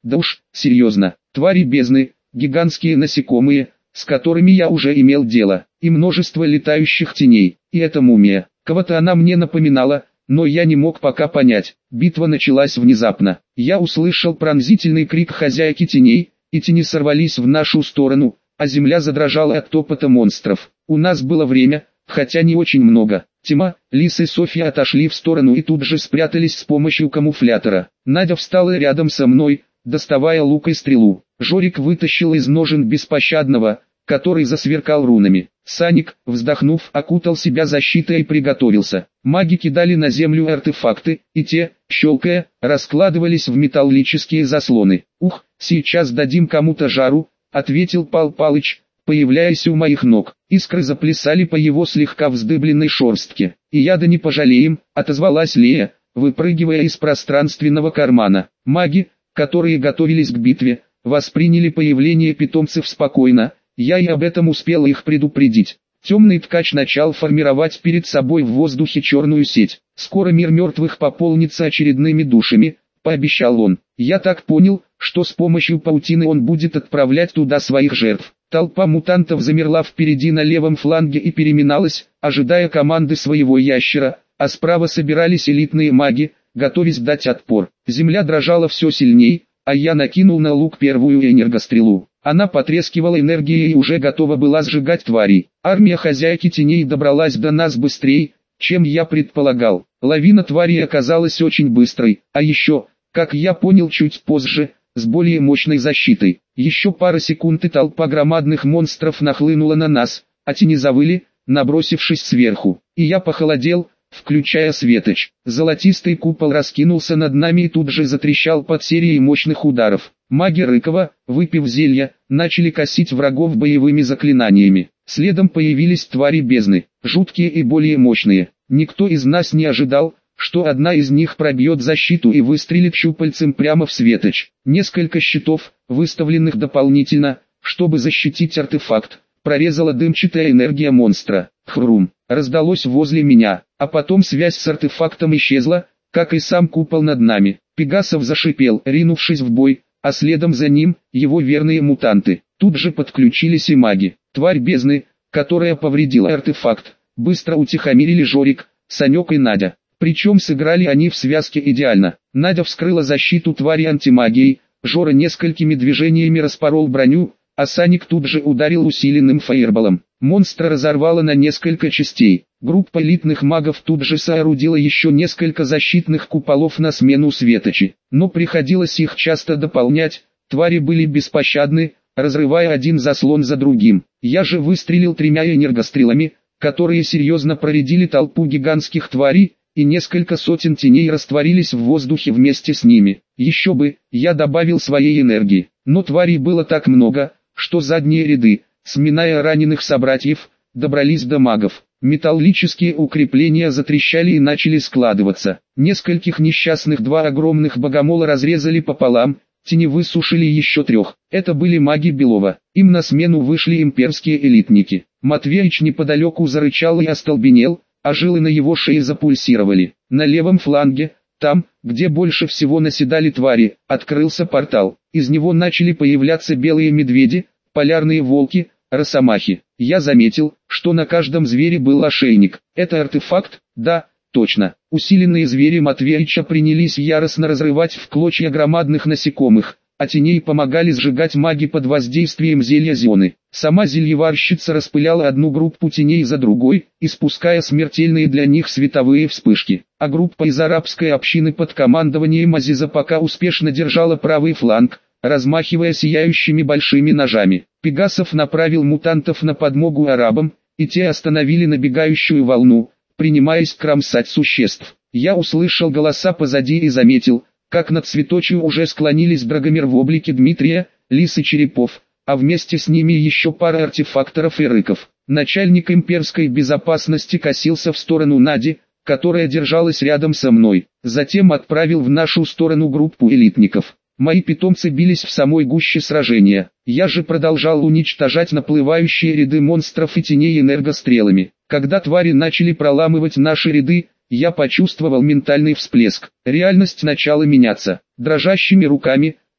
Да уж, серьезно, твари бездны, гигантские насекомые, с которыми я уже имел дело, и множество летающих теней, и эта мумия. Кого-то она мне напоминала, но я не мог пока понять. Битва началась внезапно. Я услышал пронзительный крик хозяйки теней, и тени сорвались в нашу сторону, а земля задрожала от топота монстров. У нас было время, хотя не очень много. Тима, Лис и Софья отошли в сторону и тут же спрятались с помощью камуфлятора. Надя встала рядом со мной, доставая лук и стрелу. Жорик вытащил из ножен беспощадного, который засверкал рунами. Саник, вздохнув, окутал себя защитой и приготовился. Маги кидали на землю артефакты, и те, щелкая, раскладывались в металлические заслоны. «Ух, сейчас дадим кому-то жару», — ответил Пал Палыч, появляясь у моих ног. Искры заплясали по его слегка вздыбленной шерстке. «И яда не пожалеем», — отозвалась Лея, выпрыгивая из пространственного кармана. Маги, которые готовились к битве, восприняли появление питомцев спокойно. Я и об этом успел их предупредить. Темный ткач начал формировать перед собой в воздухе черную сеть. «Скоро мир мертвых пополнится очередными душами», — пообещал он. Я так понял, что с помощью паутины он будет отправлять туда своих жертв. Толпа мутантов замерла впереди на левом фланге и переминалась, ожидая команды своего ящера, а справа собирались элитные маги, готовясь дать отпор. Земля дрожала все сильней, а я накинул на лук первую энергострелу. Она потрескивала энергией и уже готова была сжигать тварей. Армия хозяйки теней добралась до нас быстрее, чем я предполагал. Лавина тварей оказалась очень быстрой, а еще, как я понял чуть позже, с более мощной защитой. Еще пара секунд и толпа громадных монстров нахлынула на нас, а тени завыли, набросившись сверху. И я похолодел, включая светоч. Золотистый купол раскинулся над нами и тут же затрещал под серией мощных ударов. Маги Рыкова, выпив зелья, начали косить врагов боевыми заклинаниями. Следом появились твари бездны, жуткие и более мощные. Никто из нас не ожидал, что одна из них пробьет защиту и выстрелит щупальцем прямо в светоч. Несколько щитов, выставленных дополнительно, чтобы защитить артефакт, прорезала дымчатая энергия монстра. Хрум, раздалось возле меня, а потом связь с артефактом исчезла, как и сам купол над нами. Пегасов зашипел, ринувшись в бой, а следом за ним, его верные мутанты. Тут же подключились и маги. Тварь бездны, которая повредила артефакт, быстро утихомирили Жорик, Санек и Надя. Причем сыграли они в связке идеально. Надя вскрыла защиту твари антимагией, Жора несколькими движениями распорол броню, а Саник тут же ударил усиленным фаерболом. Монстра разорвало на несколько частей. Группа элитных магов тут же соорудила еще несколько защитных куполов на смену светочи. Но приходилось их часто дополнять, твари были беспощадны, разрывая один заслон за другим. Я же выстрелил тремя энергострелами, которые серьезно проредили толпу гигантских тварей, и несколько сотен теней растворились в воздухе вместе с ними. Еще бы, я добавил своей энергии. Но тварей было так много, что задние ряды, сминая раненых собратьев, добрались до магов. Металлические укрепления затрещали и начали складываться. Нескольких несчастных два огромных богомола разрезали пополам, тени высушили еще трех. Это были маги Белова. Им на смену вышли имперские элитники. Матвеич неподалеку зарычал и остолбенел, а жилы на его шее запульсировали. На левом фланге, там, где больше всего наседали твари, открылся портал. Из него начали появляться белые медведи, полярные волки, росомахи. Я заметил, что на каждом звере был ошейник. Это артефакт? Да, точно. Усиленные звери Матвеича принялись яростно разрывать в клочья громадных насекомых, а теней помогали сжигать маги под воздействием зелья Зионы. Сама зельеварщица распыляла одну группу теней за другой, испуская смертельные для них световые вспышки. А группа из арабской общины под командованием Азиза пока успешно держала правый фланг, размахивая сияющими большими ножами. Пегасов направил мутантов на подмогу арабам, и те остановили набегающую волну, принимаясь кромсать существ. Я услышал голоса позади и заметил, как над цветочью уже склонились Драгомир в облике Дмитрия, Лис и Черепов, а вместе с ними еще пара артефакторов и рыков. Начальник имперской безопасности косился в сторону Нади, которая держалась рядом со мной. Затем отправил в нашу сторону группу элитников. Мои питомцы бились в самой гуще сражения. Я же продолжал уничтожать наплывающие ряды монстров и теней энергострелами. Когда твари начали проламывать наши ряды, я почувствовал ментальный всплеск. Реальность начала меняться. Дрожащими руками,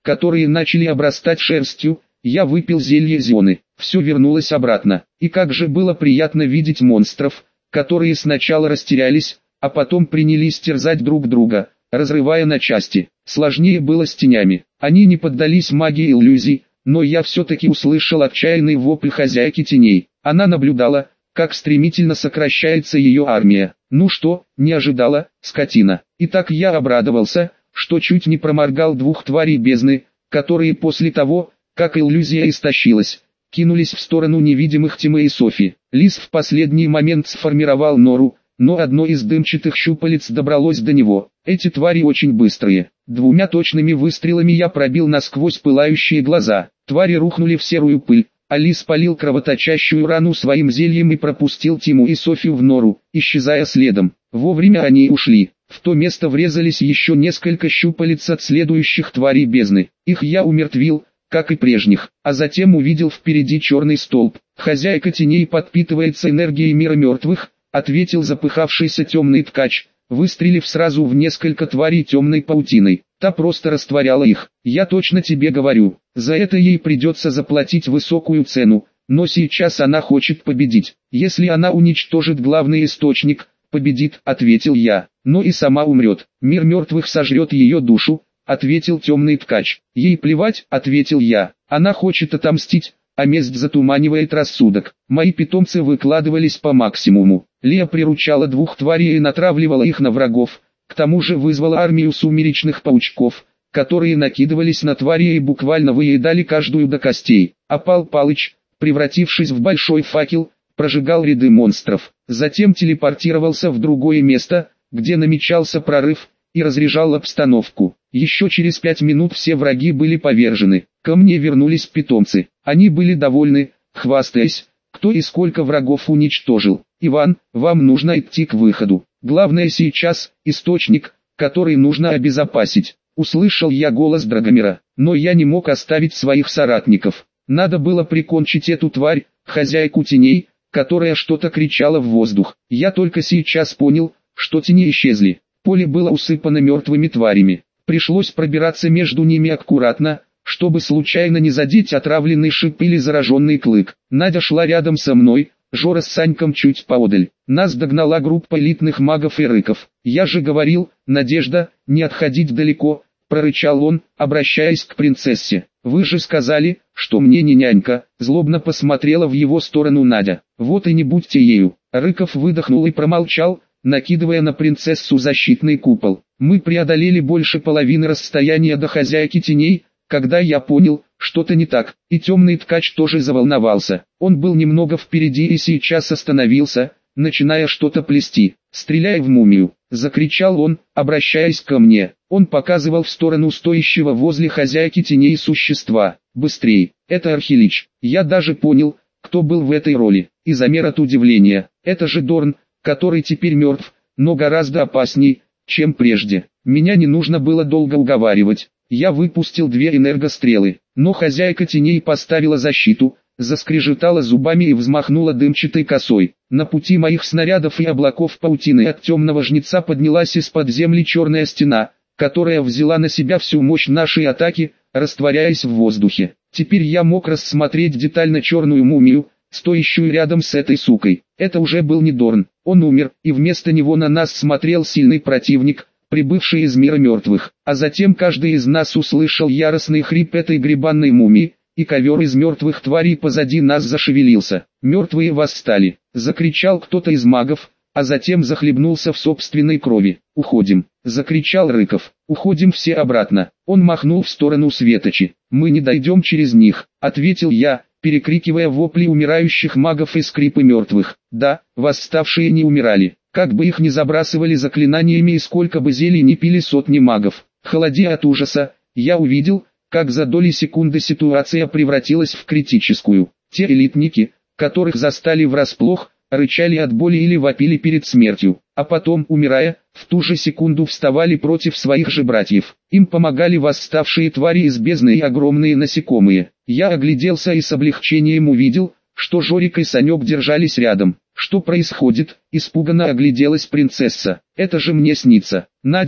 которые начали обрастать шерстью. Я выпил зелье зены, все вернулось обратно. И как же было приятно видеть монстров, которые сначала растерялись, а потом принялись терзать друг друга, разрывая на части. Сложнее было с тенями. Они не поддались магии иллюзий, но я все-таки услышал отчаянный вопль хозяйки теней. Она наблюдала, как стремительно сокращается ее армия. Ну что, не ожидала, скотина. И так я обрадовался, что чуть не проморгал двух тварей бездны, которые после того, как иллюзия истощилась, кинулись в сторону невидимых Тимы и Софи. Лис в последний момент сформировал нору, но одно из дымчатых щупалец добралось до него. Эти твари очень быстрые. Двумя точными выстрелами я пробил насквозь пылающие глаза. Твари рухнули в серую пыль, а лис полил кровоточащую рану своим зельем и пропустил Тиму и Софию в нору, исчезая следом. Вовремя они ушли. В то место врезались еще несколько щупалец от следующих тварей бездны. Их я умертвил, как и прежних, а затем увидел впереди черный столб. Хозяйка теней подпитывается энергией мира мертвых, ответил запыхавшийся темный ткач, выстрелив сразу в несколько тварей темной паутиной. Та просто растворяла их. Я точно тебе говорю, за это ей придется заплатить высокую цену, но сейчас она хочет победить. Если она уничтожит главный источник, победит, ответил я, но и сама умрет. Мир мертвых сожрет ее душу, ответил темный ткач. Ей плевать, ответил я, она хочет отомстить, а месть затуманивает рассудок. Мои питомцы выкладывались по максимуму. Лия приручала двух тварей и натравливала их на врагов, к тому же вызвала армию сумеречных паучков, которые накидывались на твари и буквально выедали каждую до костей. А Пал Палыч, превратившись в большой факел, прожигал ряды монстров. Затем телепортировался в другое место, где намечался прорыв, и разряжал обстановку. Еще через пять минут все враги были повержены. Ко мне вернулись питомцы. Они были довольны, хвастаясь, кто и сколько врагов уничтожил. Иван, вам нужно идти к выходу. Главное сейчас – источник, который нужно обезопасить. Услышал я голос Драгомира, но я не мог оставить своих соратников. Надо было прикончить эту тварь, хозяйку теней, которая что-то кричала в воздух. Я только сейчас понял, что тени исчезли. Поле было усыпано мертвыми тварями. Пришлось пробираться между ними аккуратно, чтобы случайно не задеть отравленный шип или зараженный клык. Надя шла рядом со мной, Жора с Саньком чуть поодаль. Нас догнала группа элитных магов и рыков. «Я же говорил, Надежда, не отходить далеко», — прорычал он, обращаясь к принцессе. «Вы же сказали, что мне не нянька», — злобно посмотрела в его сторону Надя. «Вот и не будьте ею». Рыков выдохнул и промолчал, накидывая на принцессу защитный купол. Мы преодолели больше половины расстояния до хозяйки теней, когда я понял, что-то не так, и темный ткач тоже заволновался. Он был немного впереди и сейчас остановился, начиная что-то плести. «Стреляй в мумию!» — закричал он, обращаясь ко мне. Он показывал в сторону стоящего возле хозяйки теней существа. «Быстрей! Это Архилич!» Я даже понял, кто был в этой роли, и замер от удивления. Это же Дорн, который теперь мертв, но гораздо опасней, чем прежде. Меня не нужно было долго уговаривать. Я выпустил две энергострелы, но хозяйка теней поставила защиту, заскрежетала зубами и взмахнула дымчатой косой. На пути моих снарядов и облаков паутины от темного жнеца поднялась из-под земли черная стена, которая взяла на себя всю мощь нашей атаки, растворяясь в воздухе. Теперь я мог рассмотреть детально черную мумию, стоящую рядом с этой сукой. Это уже был не Дорн, он умер, и вместо него на нас смотрел сильный противник, прибывший из мира мертвых. А затем каждый из нас услышал яростный хрип этой гребанной мумии, и ковер из мертвых тварей позади нас зашевелился. «Мертвые восстали!» — закричал кто-то из магов, а затем захлебнулся в собственной крови. «Уходим!» — закричал Рыков. «Уходим все обратно!» Он махнул в сторону Светочи. «Мы не дойдем через них!» — ответил я, перекрикивая вопли умирающих магов и скрипы мертвых. Да, восставшие не умирали. Как бы их ни забрасывали заклинаниями и сколько бы зелий не пили сотни магов. Холодея от ужаса, я увидел, как за доли секунды ситуация превратилась в критическую. Те элитники, которых застали врасплох, рычали от боли или вопили перед смертью, а потом, умирая, в ту же секунду вставали против своих же братьев. Им помогали восставшие твари из бездны и огромные насекомые. Я огляделся и с облегчением увидел, что Жорик и Санек держались рядом. «Что происходит?» — испуганно огляделась принцесса. «Это же мне снится». «Надя,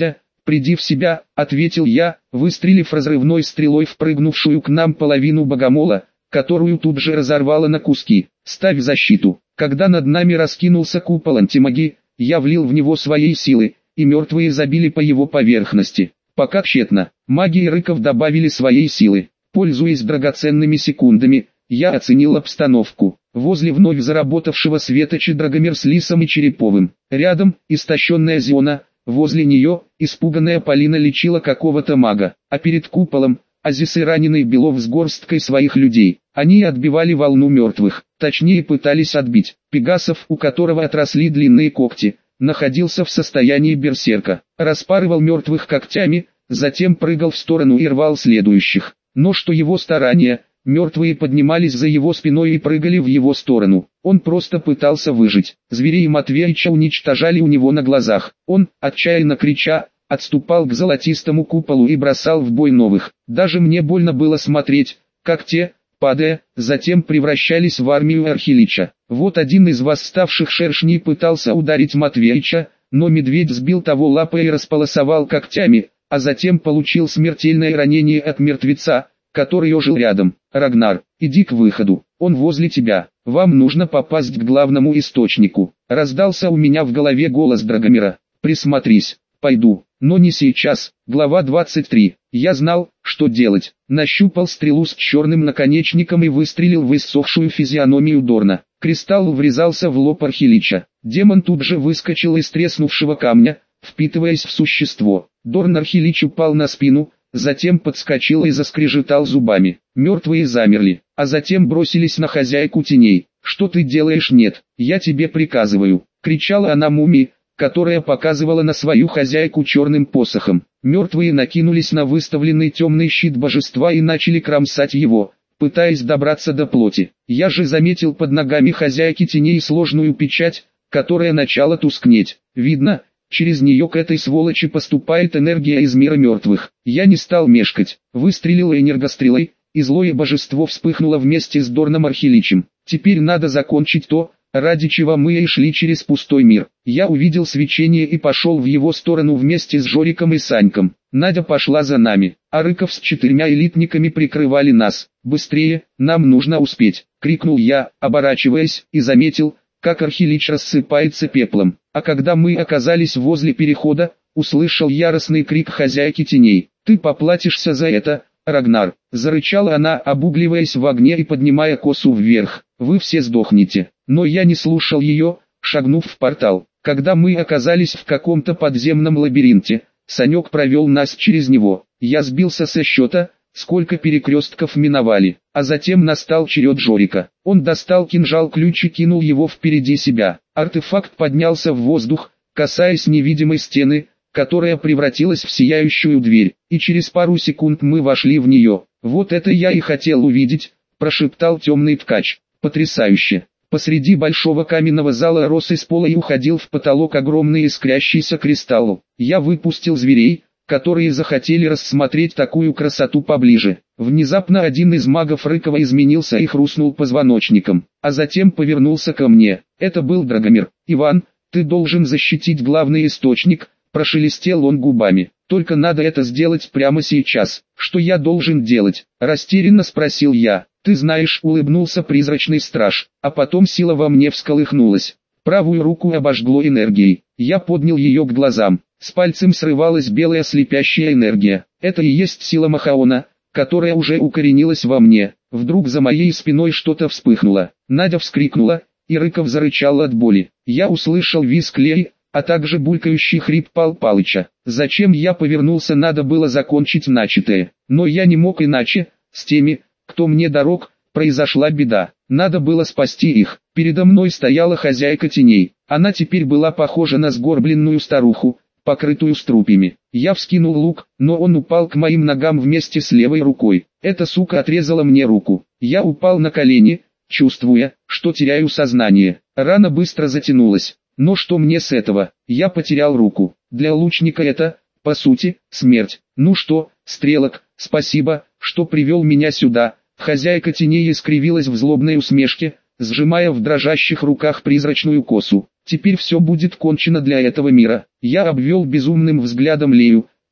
«Приди в себя», — ответил я, выстрелив разрывной стрелой в прыгнувшую к нам половину богомола, которую тут же разорвало на куски. «Ставь защиту». Когда над нами раскинулся купол антимагии, я влил в него своей силы, и мертвые забили по его поверхности. Пока тщетно, маги и Рыков добавили своей силы. Пользуясь драгоценными секундами, я оценил обстановку. Возле вновь заработавшего светоча Драгомир с Лисом и Череповым. Рядом, истощенная Зиона, возле нее, испуганная Полина лечила какого-то мага. А перед куполом, Азис и раненый Белов с горсткой своих людей. Они отбивали волну мертвых, точнее пытались отбить. Пегасов, у которого отросли длинные когти, находился в состоянии берсерка. Распарывал мертвых когтями, затем прыгал в сторону и рвал следующих. Но что его старания, мертвые поднимались за его спиной и прыгали в его сторону. Он просто пытался выжить. Зверей Матвеича уничтожали у него на глазах. Он, отчаянно крича, отступал к золотистому куполу и бросал в бой новых. Даже мне больно было смотреть, как те, падая, затем превращались в армию Архилича. Вот один из восставших шершней пытался ударить Матвеича, но медведь сбил того лапой и располосовал когтями, а затем получил смертельное ранение от мертвеца, который ожил рядом. «Рагнар, иди к выходу, он возле тебя, вам нужно попасть к главному источнику». Раздался у меня в голове голос Драгомира. «Присмотрись, пойду, но не сейчас». Глава двадцать три. Я знал, что делать. Нащупал стрелу с черным наконечником и выстрелил в иссохшую физиономию Дорна. Кристалл врезался в лоб Архилича. Демон тут же выскочил из треснувшего камня, впитываясь в существо. Дорн Архилич упал на спину, затем подскочил и заскрежетал зубами. Мертвые замерли, а затем бросились на хозяйку теней. «Что ты делаешь? Нет, я тебе приказываю!» — кричала она мумии, которая показывала на свою хозяйку черным посохом. Мертвые накинулись на выставленный темный щит божества и начали кромсать его, пытаясь добраться до плоти. Я же заметил под ногами хозяйки теней сложную печать, которая начала тускнеть. Видно, через нее к этой сволочи поступает энергия из мира мертвых. Я не стал мешкать, выстрелил энергострелой, и злое божество вспыхнуло вместе с Дорном Архиличем. Теперь надо закончить то, ради чего мы и шли через пустой мир. Я увидел свечение и пошел в его сторону вместе с Жориком и Саньком. Надя пошла за нами, а Рыков с четырьмя элитниками прикрывали нас. «Быстрее, нам нужно успеть!» — крикнул я, оборачиваясь, и заметил, как Архилич рассыпается пеплом. А когда мы оказались возле перехода, услышал яростный крик хозяйки теней. «Ты поплатишься за это, Рагнар!» — зарычала она, обугливаясь в огне и поднимая косу вверх. «Вы все сдохнете!» Но я не слушал ее, шагнув в портал. Когда мы оказались в каком-то подземном лабиринте, Санек провел нас через него. Я сбился со счета, сколько перекрестков миновали. А затем настал черед Жорика. Он достал кинжал-ключ и кинул его впереди себя. Артефакт поднялся в воздух, касаясь невидимой стены, которая превратилась в сияющую дверь. И через пару секунд мы вошли в нее. «Вот это я и хотел увидеть», — прошептал темный ткач. «Потрясающе!» Посреди большого каменного зала рос из пола и уходил в потолок огромный искрящийся кристалл. Я выпустил зверей, которые захотели рассмотреть такую красоту поближе. Внезапно один из магов Рыкова изменился и хрустнул позвоночником, а затем повернулся ко мне. Это был Драгомир. «Иван, ты должен защитить главный источник», — прошелестел он губами. «Только надо это сделать прямо сейчас». «Что я должен делать?» — растерянно спросил я. «Ты знаешь», — улыбнулся призрачный страж, а потом сила во мне всколыхнулась. Правую руку обожгло энергией. Я поднял ее к глазам. С пальцем срывалась белая слепящая энергия. Это и есть сила Махаона, которая уже укоренилась во мне. Вдруг за моей спиной что-то вспыхнуло. Надя вскрикнула, и Рыков зарычал от боли. Я услышал визг Леи, а также булькающий хрип Пал Палыча. Зачем я повернулся, надо было закончить начатое. Но я не мог иначе, с теми, кто мне дорог, произошла беда. Надо было спасти их. Передо мной стояла хозяйка теней. Она теперь была похожа на сгорбленную старуху, покрытую струпьями. Я вскинул лук, но он упал к моим ногам вместе с левой рукой. Эта сука отрезала мне руку. Я упал на колени, чувствуя, что теряю сознание. Рана быстро затянулась. Но что мне с этого? Я потерял руку. Для лучника это, по сути, смерть. Ну что, стрелок, спасибо, что привел меня сюда. Хозяйка теней искривилась в злобной усмешке, сжимая в дрожащих руках призрачную косу. Теперь все будет кончено для этого мира. Я обвел безумным взглядом Лею,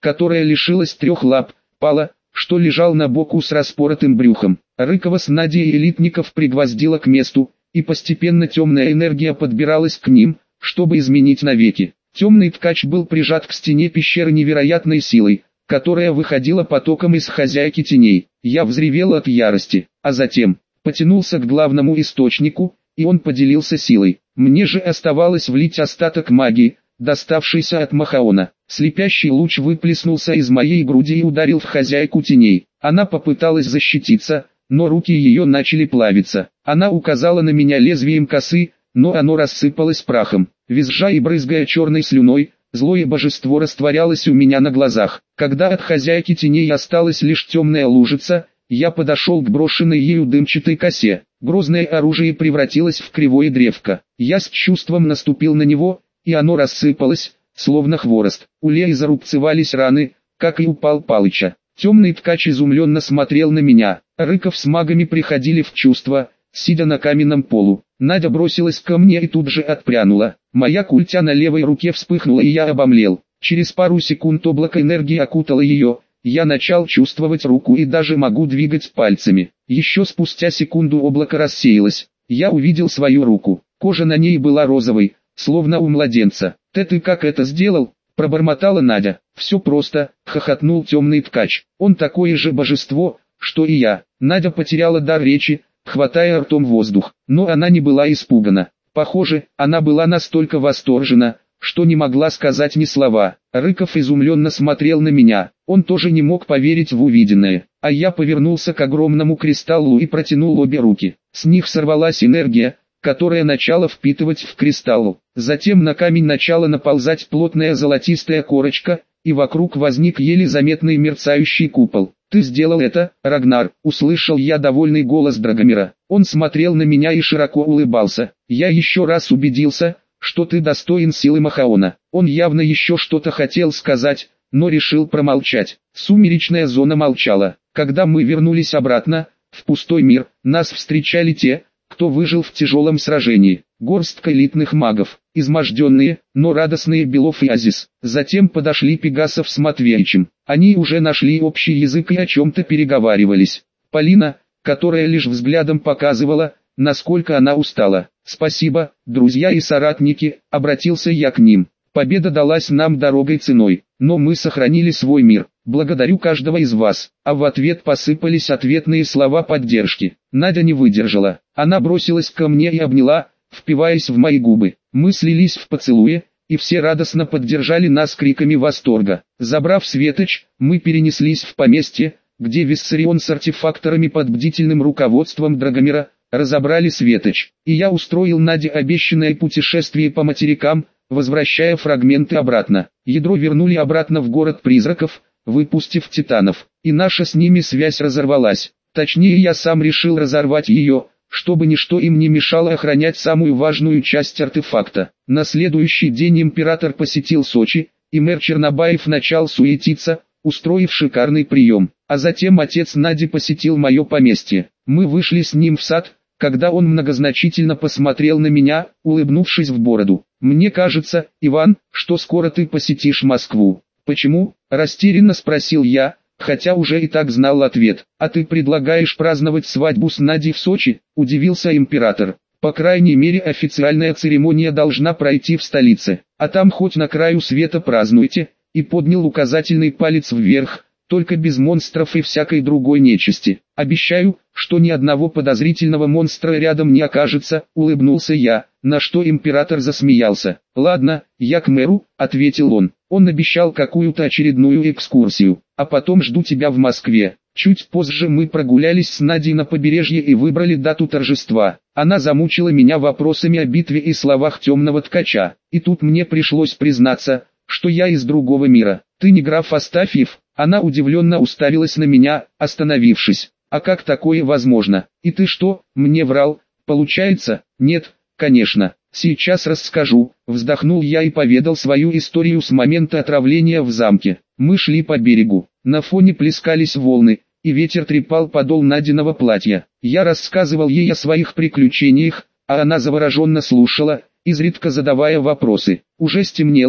которая лишилась трех лап, Пала, что лежал на боку с распоротым брюхом. Рыкова с Надей и элитников пригвоздила к месту, и постепенно темная энергия подбиралась к ним, чтобы изменить навеки. Темный ткач был прижат к стене пещеры невероятной силой, которая выходила потоком из хозяйки теней. Я взревел от ярости, а затем потянулся к главному источнику, и он поделился силой. Мне же оставалось влить остаток магии, доставшийся от Махаона. Слепящий луч выплеснулся из моей груди и ударил в хозяйку теней. Она попыталась защититься, но руки ее начали плавиться. Она указала на меня лезвием косы, но оно рассыпалось прахом. Визжа и брызгая черной слюной, злое божество растворялось у меня на глазах. Когда от хозяйки теней осталась лишь темная лужица, я подошел к брошенной ею дымчатой косе. Грозное оружие превратилось в кривое древко. Я с чувством наступил на него, и оно рассыпалось, словно хворост. У Леи зарубцевались раны, как и у Пал Палыча. Темный ткач изумленно смотрел на меня. Рыков с магами приходили в чувство, сидя на каменном полу. Надя бросилась ко мне и тут же отпрянула. Моя культя на левой руке вспыхнула, и я обомлел. Через пару секунд облако энергии окутало ее. Я начал чувствовать руку и даже могу двигать пальцами. Еще спустя секунду облако рассеялось. Я увидел свою руку. Кожа на ней была розовой, словно у младенца. «Ты ты как это сделал?» – пробормотала Надя. «Все просто», – хохотнул темный ткач. «Он такое же божество, что и я». Надя потеряла дар речи, хватая ртом воздух. Но она не была испугана. Похоже, она была настолько восторжена, что не могла сказать ни слова. Рыков изумленно смотрел на меня. Он тоже не мог поверить в увиденное. А я повернулся к огромному кристаллу и протянул обе руки. С них сорвалась энергия, которая начала впитывать в кристалл. Затем на камень начала наползать плотная золотистая корочка, и вокруг возник еле заметный мерцающий купол. «Ты сделал это, Рагнар!» – услышал я довольный голос Драгомира. Он смотрел на меня и широко улыбался. «Я еще раз убедился, что ты достоин силы Махаона». Он явно еще что-то хотел сказать, но решил промолчать. Сумеречная зона молчала. Когда мы вернулись обратно, в пустой мир, нас встречали те, кто выжил в тяжелом сражении. Горстка элитных магов, изможденные, но радостные Белов и Азис. Затем подошли Пегасов с Матвеичем. Они уже нашли общий язык и о чем-то переговаривались. Полина, которая лишь взглядом показывала, насколько она устала. «Спасибо, друзья и соратники», — обратился я к ним. «Победа далась нам дорогой ценой, но мы сохранили свой мир. Благодарю каждого из вас». А в ответ посыпались ответные слова поддержки. Надя не выдержала. Она бросилась ко мне и обняла, впиваясь в мои губы. Мы слились в поцелуе, и все радостно поддержали нас криками восторга. Забрав Светоч, мы перенеслись в поместье, где Виссарион с артефакторами под бдительным руководством Драгомира разобрали Светоч. И я устроил Наде обещанное путешествие по материкам, возвращая фрагменты обратно. Ядро вернули обратно в город призраков, выпустив титанов, и наша с ними связь разорвалась. Точнее, я сам решил разорвать ее, чтобы ничто им не мешало охранять самую важную часть артефакта. На следующий день император посетил Сочи, и мэр Чернобаев начал суетиться, устроив шикарный прием. А затем отец Нади посетил мое поместье. Мы вышли с ним в сад, когда он многозначительно посмотрел на меня, улыбнувшись в бороду. «Мне кажется, Иван, что скоро ты посетишь Москву». «Почему?» – растерянно спросил я, хотя уже и так знал ответ. «А ты предлагаешь праздновать свадьбу с Надей в Сочи?» – удивился император. «По крайней мере, официальная церемония должна пройти в столице, а там хоть на краю света празднуйте», и поднял указательный палец вверх, только без монстров и всякой другой нечисти. «Обещаю, что ни одного подозрительного монстра рядом не окажется», — улыбнулся я, на что император засмеялся. «Ладно, я к мэру», — ответил он. «Он обещал какую-то очередную экскурсию, а потом жду тебя в Москве». Чуть позже мы прогулялись с Надей на побережье и выбрали дату торжества. Она замучила меня вопросами о битве и словах темного ткача. И тут мне пришлось признаться, что я из другого мира. «Ты не граф Астафьев?» Она удивленно уставилась на меня, остановившись. «А как такое возможно? И ты что, мне врал? Получается?» «Нет, конечно. Сейчас расскажу». Вздохнул я и поведал свою историю с момента отравления в замке. Мы шли по берегу. На фоне плескались волны, и ветер трепал подол Надиного платья. Я рассказывал ей о своих приключениях, а она завороженно слушала, изредка задавая вопросы. Уже стемнело,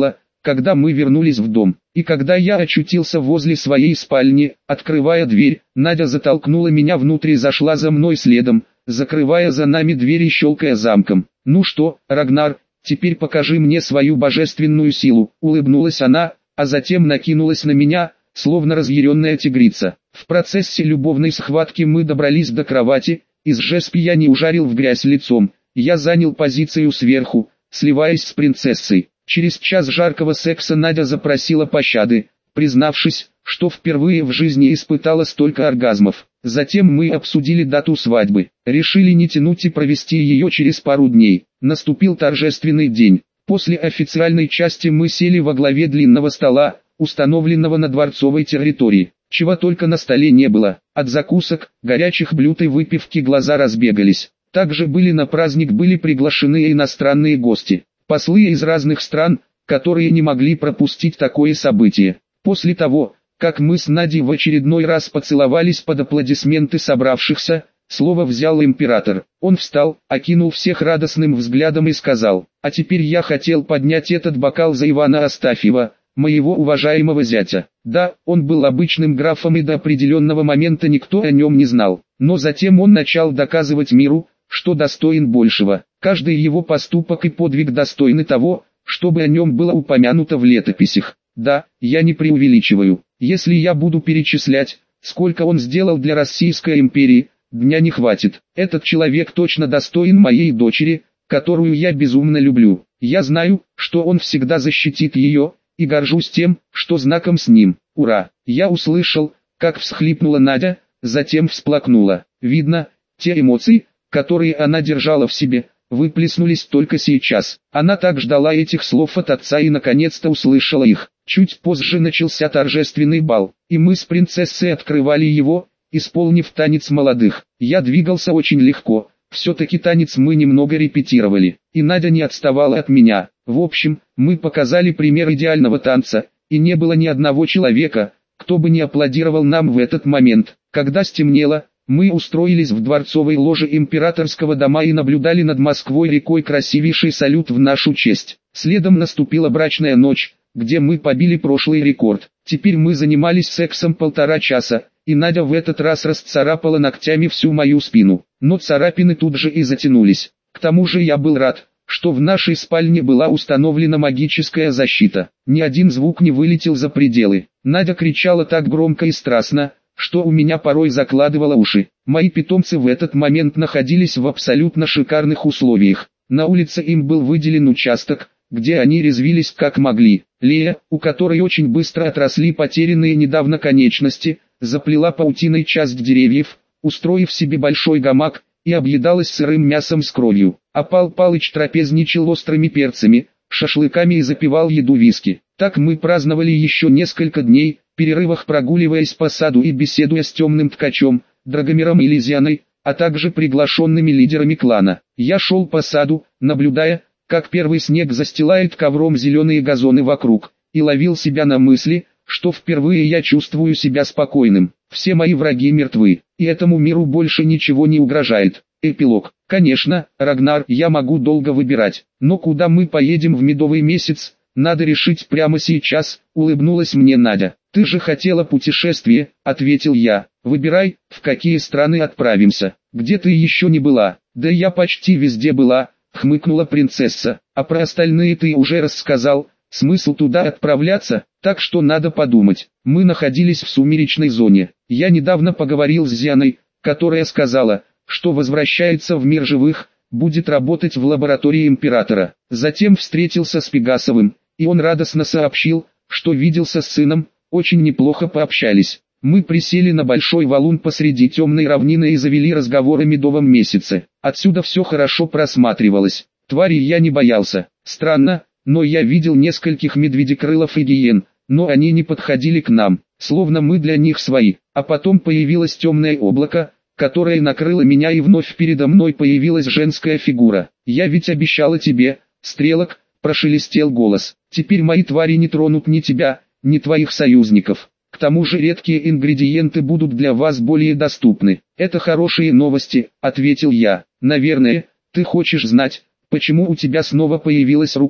когда мы вернулись в дом. И когда я очутился возле своей спальни, открывая дверь, Надя затолкнула меня внутрь и зашла за мной следом, закрывая за нами дверь и щелкая замком. «Ну что, Рагнар, теперь покажи мне свою божественную силу», — улыбнулась она, а затем накинулась на меня, словно разъяренная тигрица. В процессе любовной схватки мы добрались до кровати, из жеспи я не ужарил в грязь лицом, я занял позицию сверху, сливаясь с принцессой. Через час жаркого секса Надя запросила пощады, признавшись, что впервые в жизни испытала столько оргазмов. Затем мы обсудили дату свадьбы, решили не тянуть и провести ее через пару дней. Наступил торжественный день. После официальной части мы сели во главе длинного стола, установленного на дворцовой территории. Чего только на столе не было, от закусок, горячих блюд и выпивки глаза разбегались. Также были на праздник были приглашены иностранные гости, послы из разных стран, которые не могли пропустить такое событие. После того, как мы с Надей в очередной раз поцеловались под аплодисменты собравшихся, слово взял император. Он встал, окинул всех радостным взглядом и сказал: «А теперь я хотел поднять этот бокал за Ивана Астафьева, моего уважаемого зятя». Да, он был обычным графом и до определенного момента никто о нем не знал. Но затем он начал доказывать миру, что достоин большего. Каждый его поступок и подвиг достойны того, чтобы о нем было упомянуто в летописях. Да, я не преувеличиваю. Если я буду перечислять, сколько он сделал для Российской империи, дня не хватит. Этот человек точно достоин моей дочери, которую я безумно люблю. Я знаю, что он всегда защитит ее, и горжусь тем, что знаком с ним. Ура! Я услышал, как всхлипнула Надя, затем всплакнула. Видно, те эмоции, которые она держала в себе, выплеснулись только сейчас. Она так ждала этих слов от отца и наконец-то услышала их. Чуть позже начался торжественный бал, и мы с принцессой открывали его, исполнив танец молодых. Я двигался очень легко, все-таки танец мы немного репетировали, и Надя не отставала от меня. В общем, мы показали пример идеального танца, и не было ни одного человека, кто бы не аплодировал нам в этот момент. Когда стемнело, мы устроились в дворцовой ложе императорского дома и наблюдали над Москвой рекой красивейший салют в нашу честь. Следом наступила брачная ночь, где мы побили прошлый рекорд. Теперь мы занимались сексом полтора часа, и Надя в этот раз расцарапала ногтями всю мою спину. Но царапины тут же и затянулись. К тому же я был рад, что в нашей спальне была установлена магическая защита. Ни один звук не вылетел за пределы. Надя кричала так громко и страстно, что у меня порой закладывало уши. Мои питомцы в этот момент находились в абсолютно шикарных условиях. На улице им был выделен участок, где они резвились как могли. Лея, у которой очень быстро отросли потерянные недавно конечности, заплела паутиной часть деревьев, устроив себе большой гамак, и объедалась сырым мясом с кровью. А Пал Палыч трапезничал острыми перцами, шашлыками и запивал еду виски. Так мы праздновали еще несколько дней, в перерывах прогуливаясь по саду и беседуя с темным ткачом, Драгомиром и Лизианой, а также приглашенными лидерами клана. Я шел по саду, наблюдая, как первый снег застилает ковром зеленые газоны вокруг, и ловил себя на мысли, что впервые я чувствую себя спокойным. Все мои враги мертвы, и этому миру больше ничего не угрожает. Эпилог. Конечно, Рагнар, я могу долго выбирать, но куда мы поедем в медовый месяц, надо решить прямо сейчас, улыбнулась мне Надя. Ты же хотела путешествие, ответил я. Выбирай, в какие страны отправимся, где ты еще не была. Да я почти везде была, хмыкнула принцесса, а про остальные ты уже рассказал. Смысл туда отправляться, так что надо подумать. Мы находились в сумеречной зоне. Я недавно поговорил с Зианой, которая сказала, что возвращается в мир живых, будет работать в лаборатории императора. Затем встретился с Пегасовым, и он радостно сообщил, что виделся с сыном, очень неплохо пообщались. Мы присели на большой валун посреди темной равнины и завели разговор о медовом месяце. Отсюда все хорошо просматривалось. Тварей я не боялся. Странно, но я видел нескольких медведекрылов и гиен, но они не подходили к нам, словно мы для них свои. А потом появилось темное облако, которое накрыло меня, и вновь передо мной появилась женская фигура. «Я ведь обещала тебе, Стрелок», — прошелестел голос. «Теперь мои твари не тронут ни тебя, ни твоих союзников. К тому же редкие ингредиенты будут для вас более доступны». «Это хорошие новости», — ответил я. «Наверное, ты хочешь знать, почему у тебя снова появилась рука?»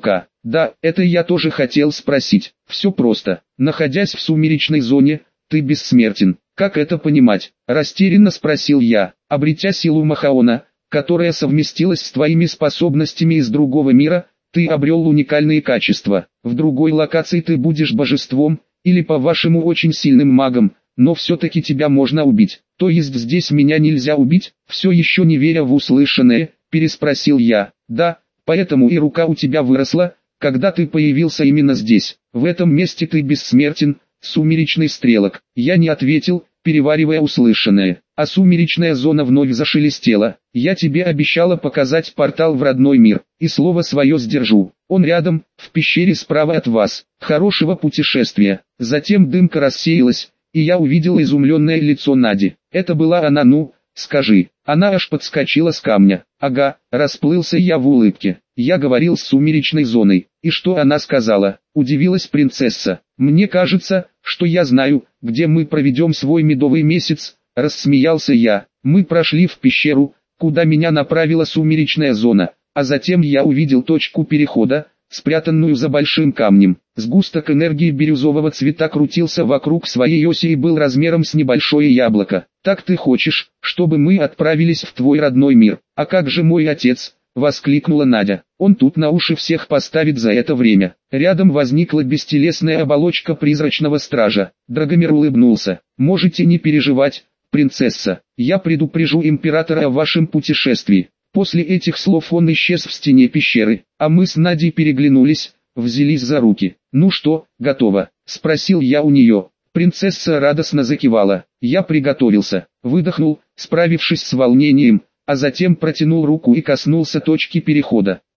Да, это я тоже хотел спросить. Все просто. Находясь в сумеречной зоне, ты бессмертен. Как это понимать? Растерянно спросил я. Обретя силу Махаона, которая совместилась с твоими способностями из другого мира, ты обрел уникальные качества. В другой локации ты будешь божеством, или по-вашему очень сильным магом, но все-таки тебя можно убить. То есть здесь меня нельзя убить? Все еще не веря в услышанное, переспросил я. Да, поэтому и рука у тебя выросла, когда ты появился именно здесь. В этом месте ты бессмертен, сумеречный стрелок. Я не ответил, переваривая услышанное. А сумеречная зона вновь зашелестела. Я тебе обещала показать портал в родной мир, и слово свое сдержу. Он рядом, в пещере справа от вас. Хорошего путешествия. Затем дымка рассеялась, и я увидел изумленное лицо Нади. Это была она, ну, скажи. Она аж подскочила с камня. Ага, расплылся я в улыбке. Я говорил с сумеречной зоной. И что она сказала? Удивилась принцесса. Мне кажется, что я знаю, где мы проведем свой медовый месяц. Рассмеялся я. Мы прошли в пещеру, куда меня направила сумеречная зона, а затем я увидел точку перехода, спрятанную за большим камнем. Сгусток энергии бирюзового цвета крутился вокруг своей оси и был размером с небольшое яблоко. Так ты хочешь, чтобы мы отправились в твой родной мир? А как же мой отец? Воскликнула Надя. Он тут на уши всех поставит за это время. Рядом возникла бестелесная оболочка призрачного стража. Драгомир улыбнулся. Можете не переживать, принцесса, я предупрежу императора о вашем путешествии. После этих слов он исчез в стене пещеры, а мы с Надей переглянулись, взялись за руки. «Ну что, готово?» – спросил я у нее. Принцесса радостно закивала. Я приготовился, выдохнул, справившись с волнением, а затем протянул руку и коснулся точки перехода.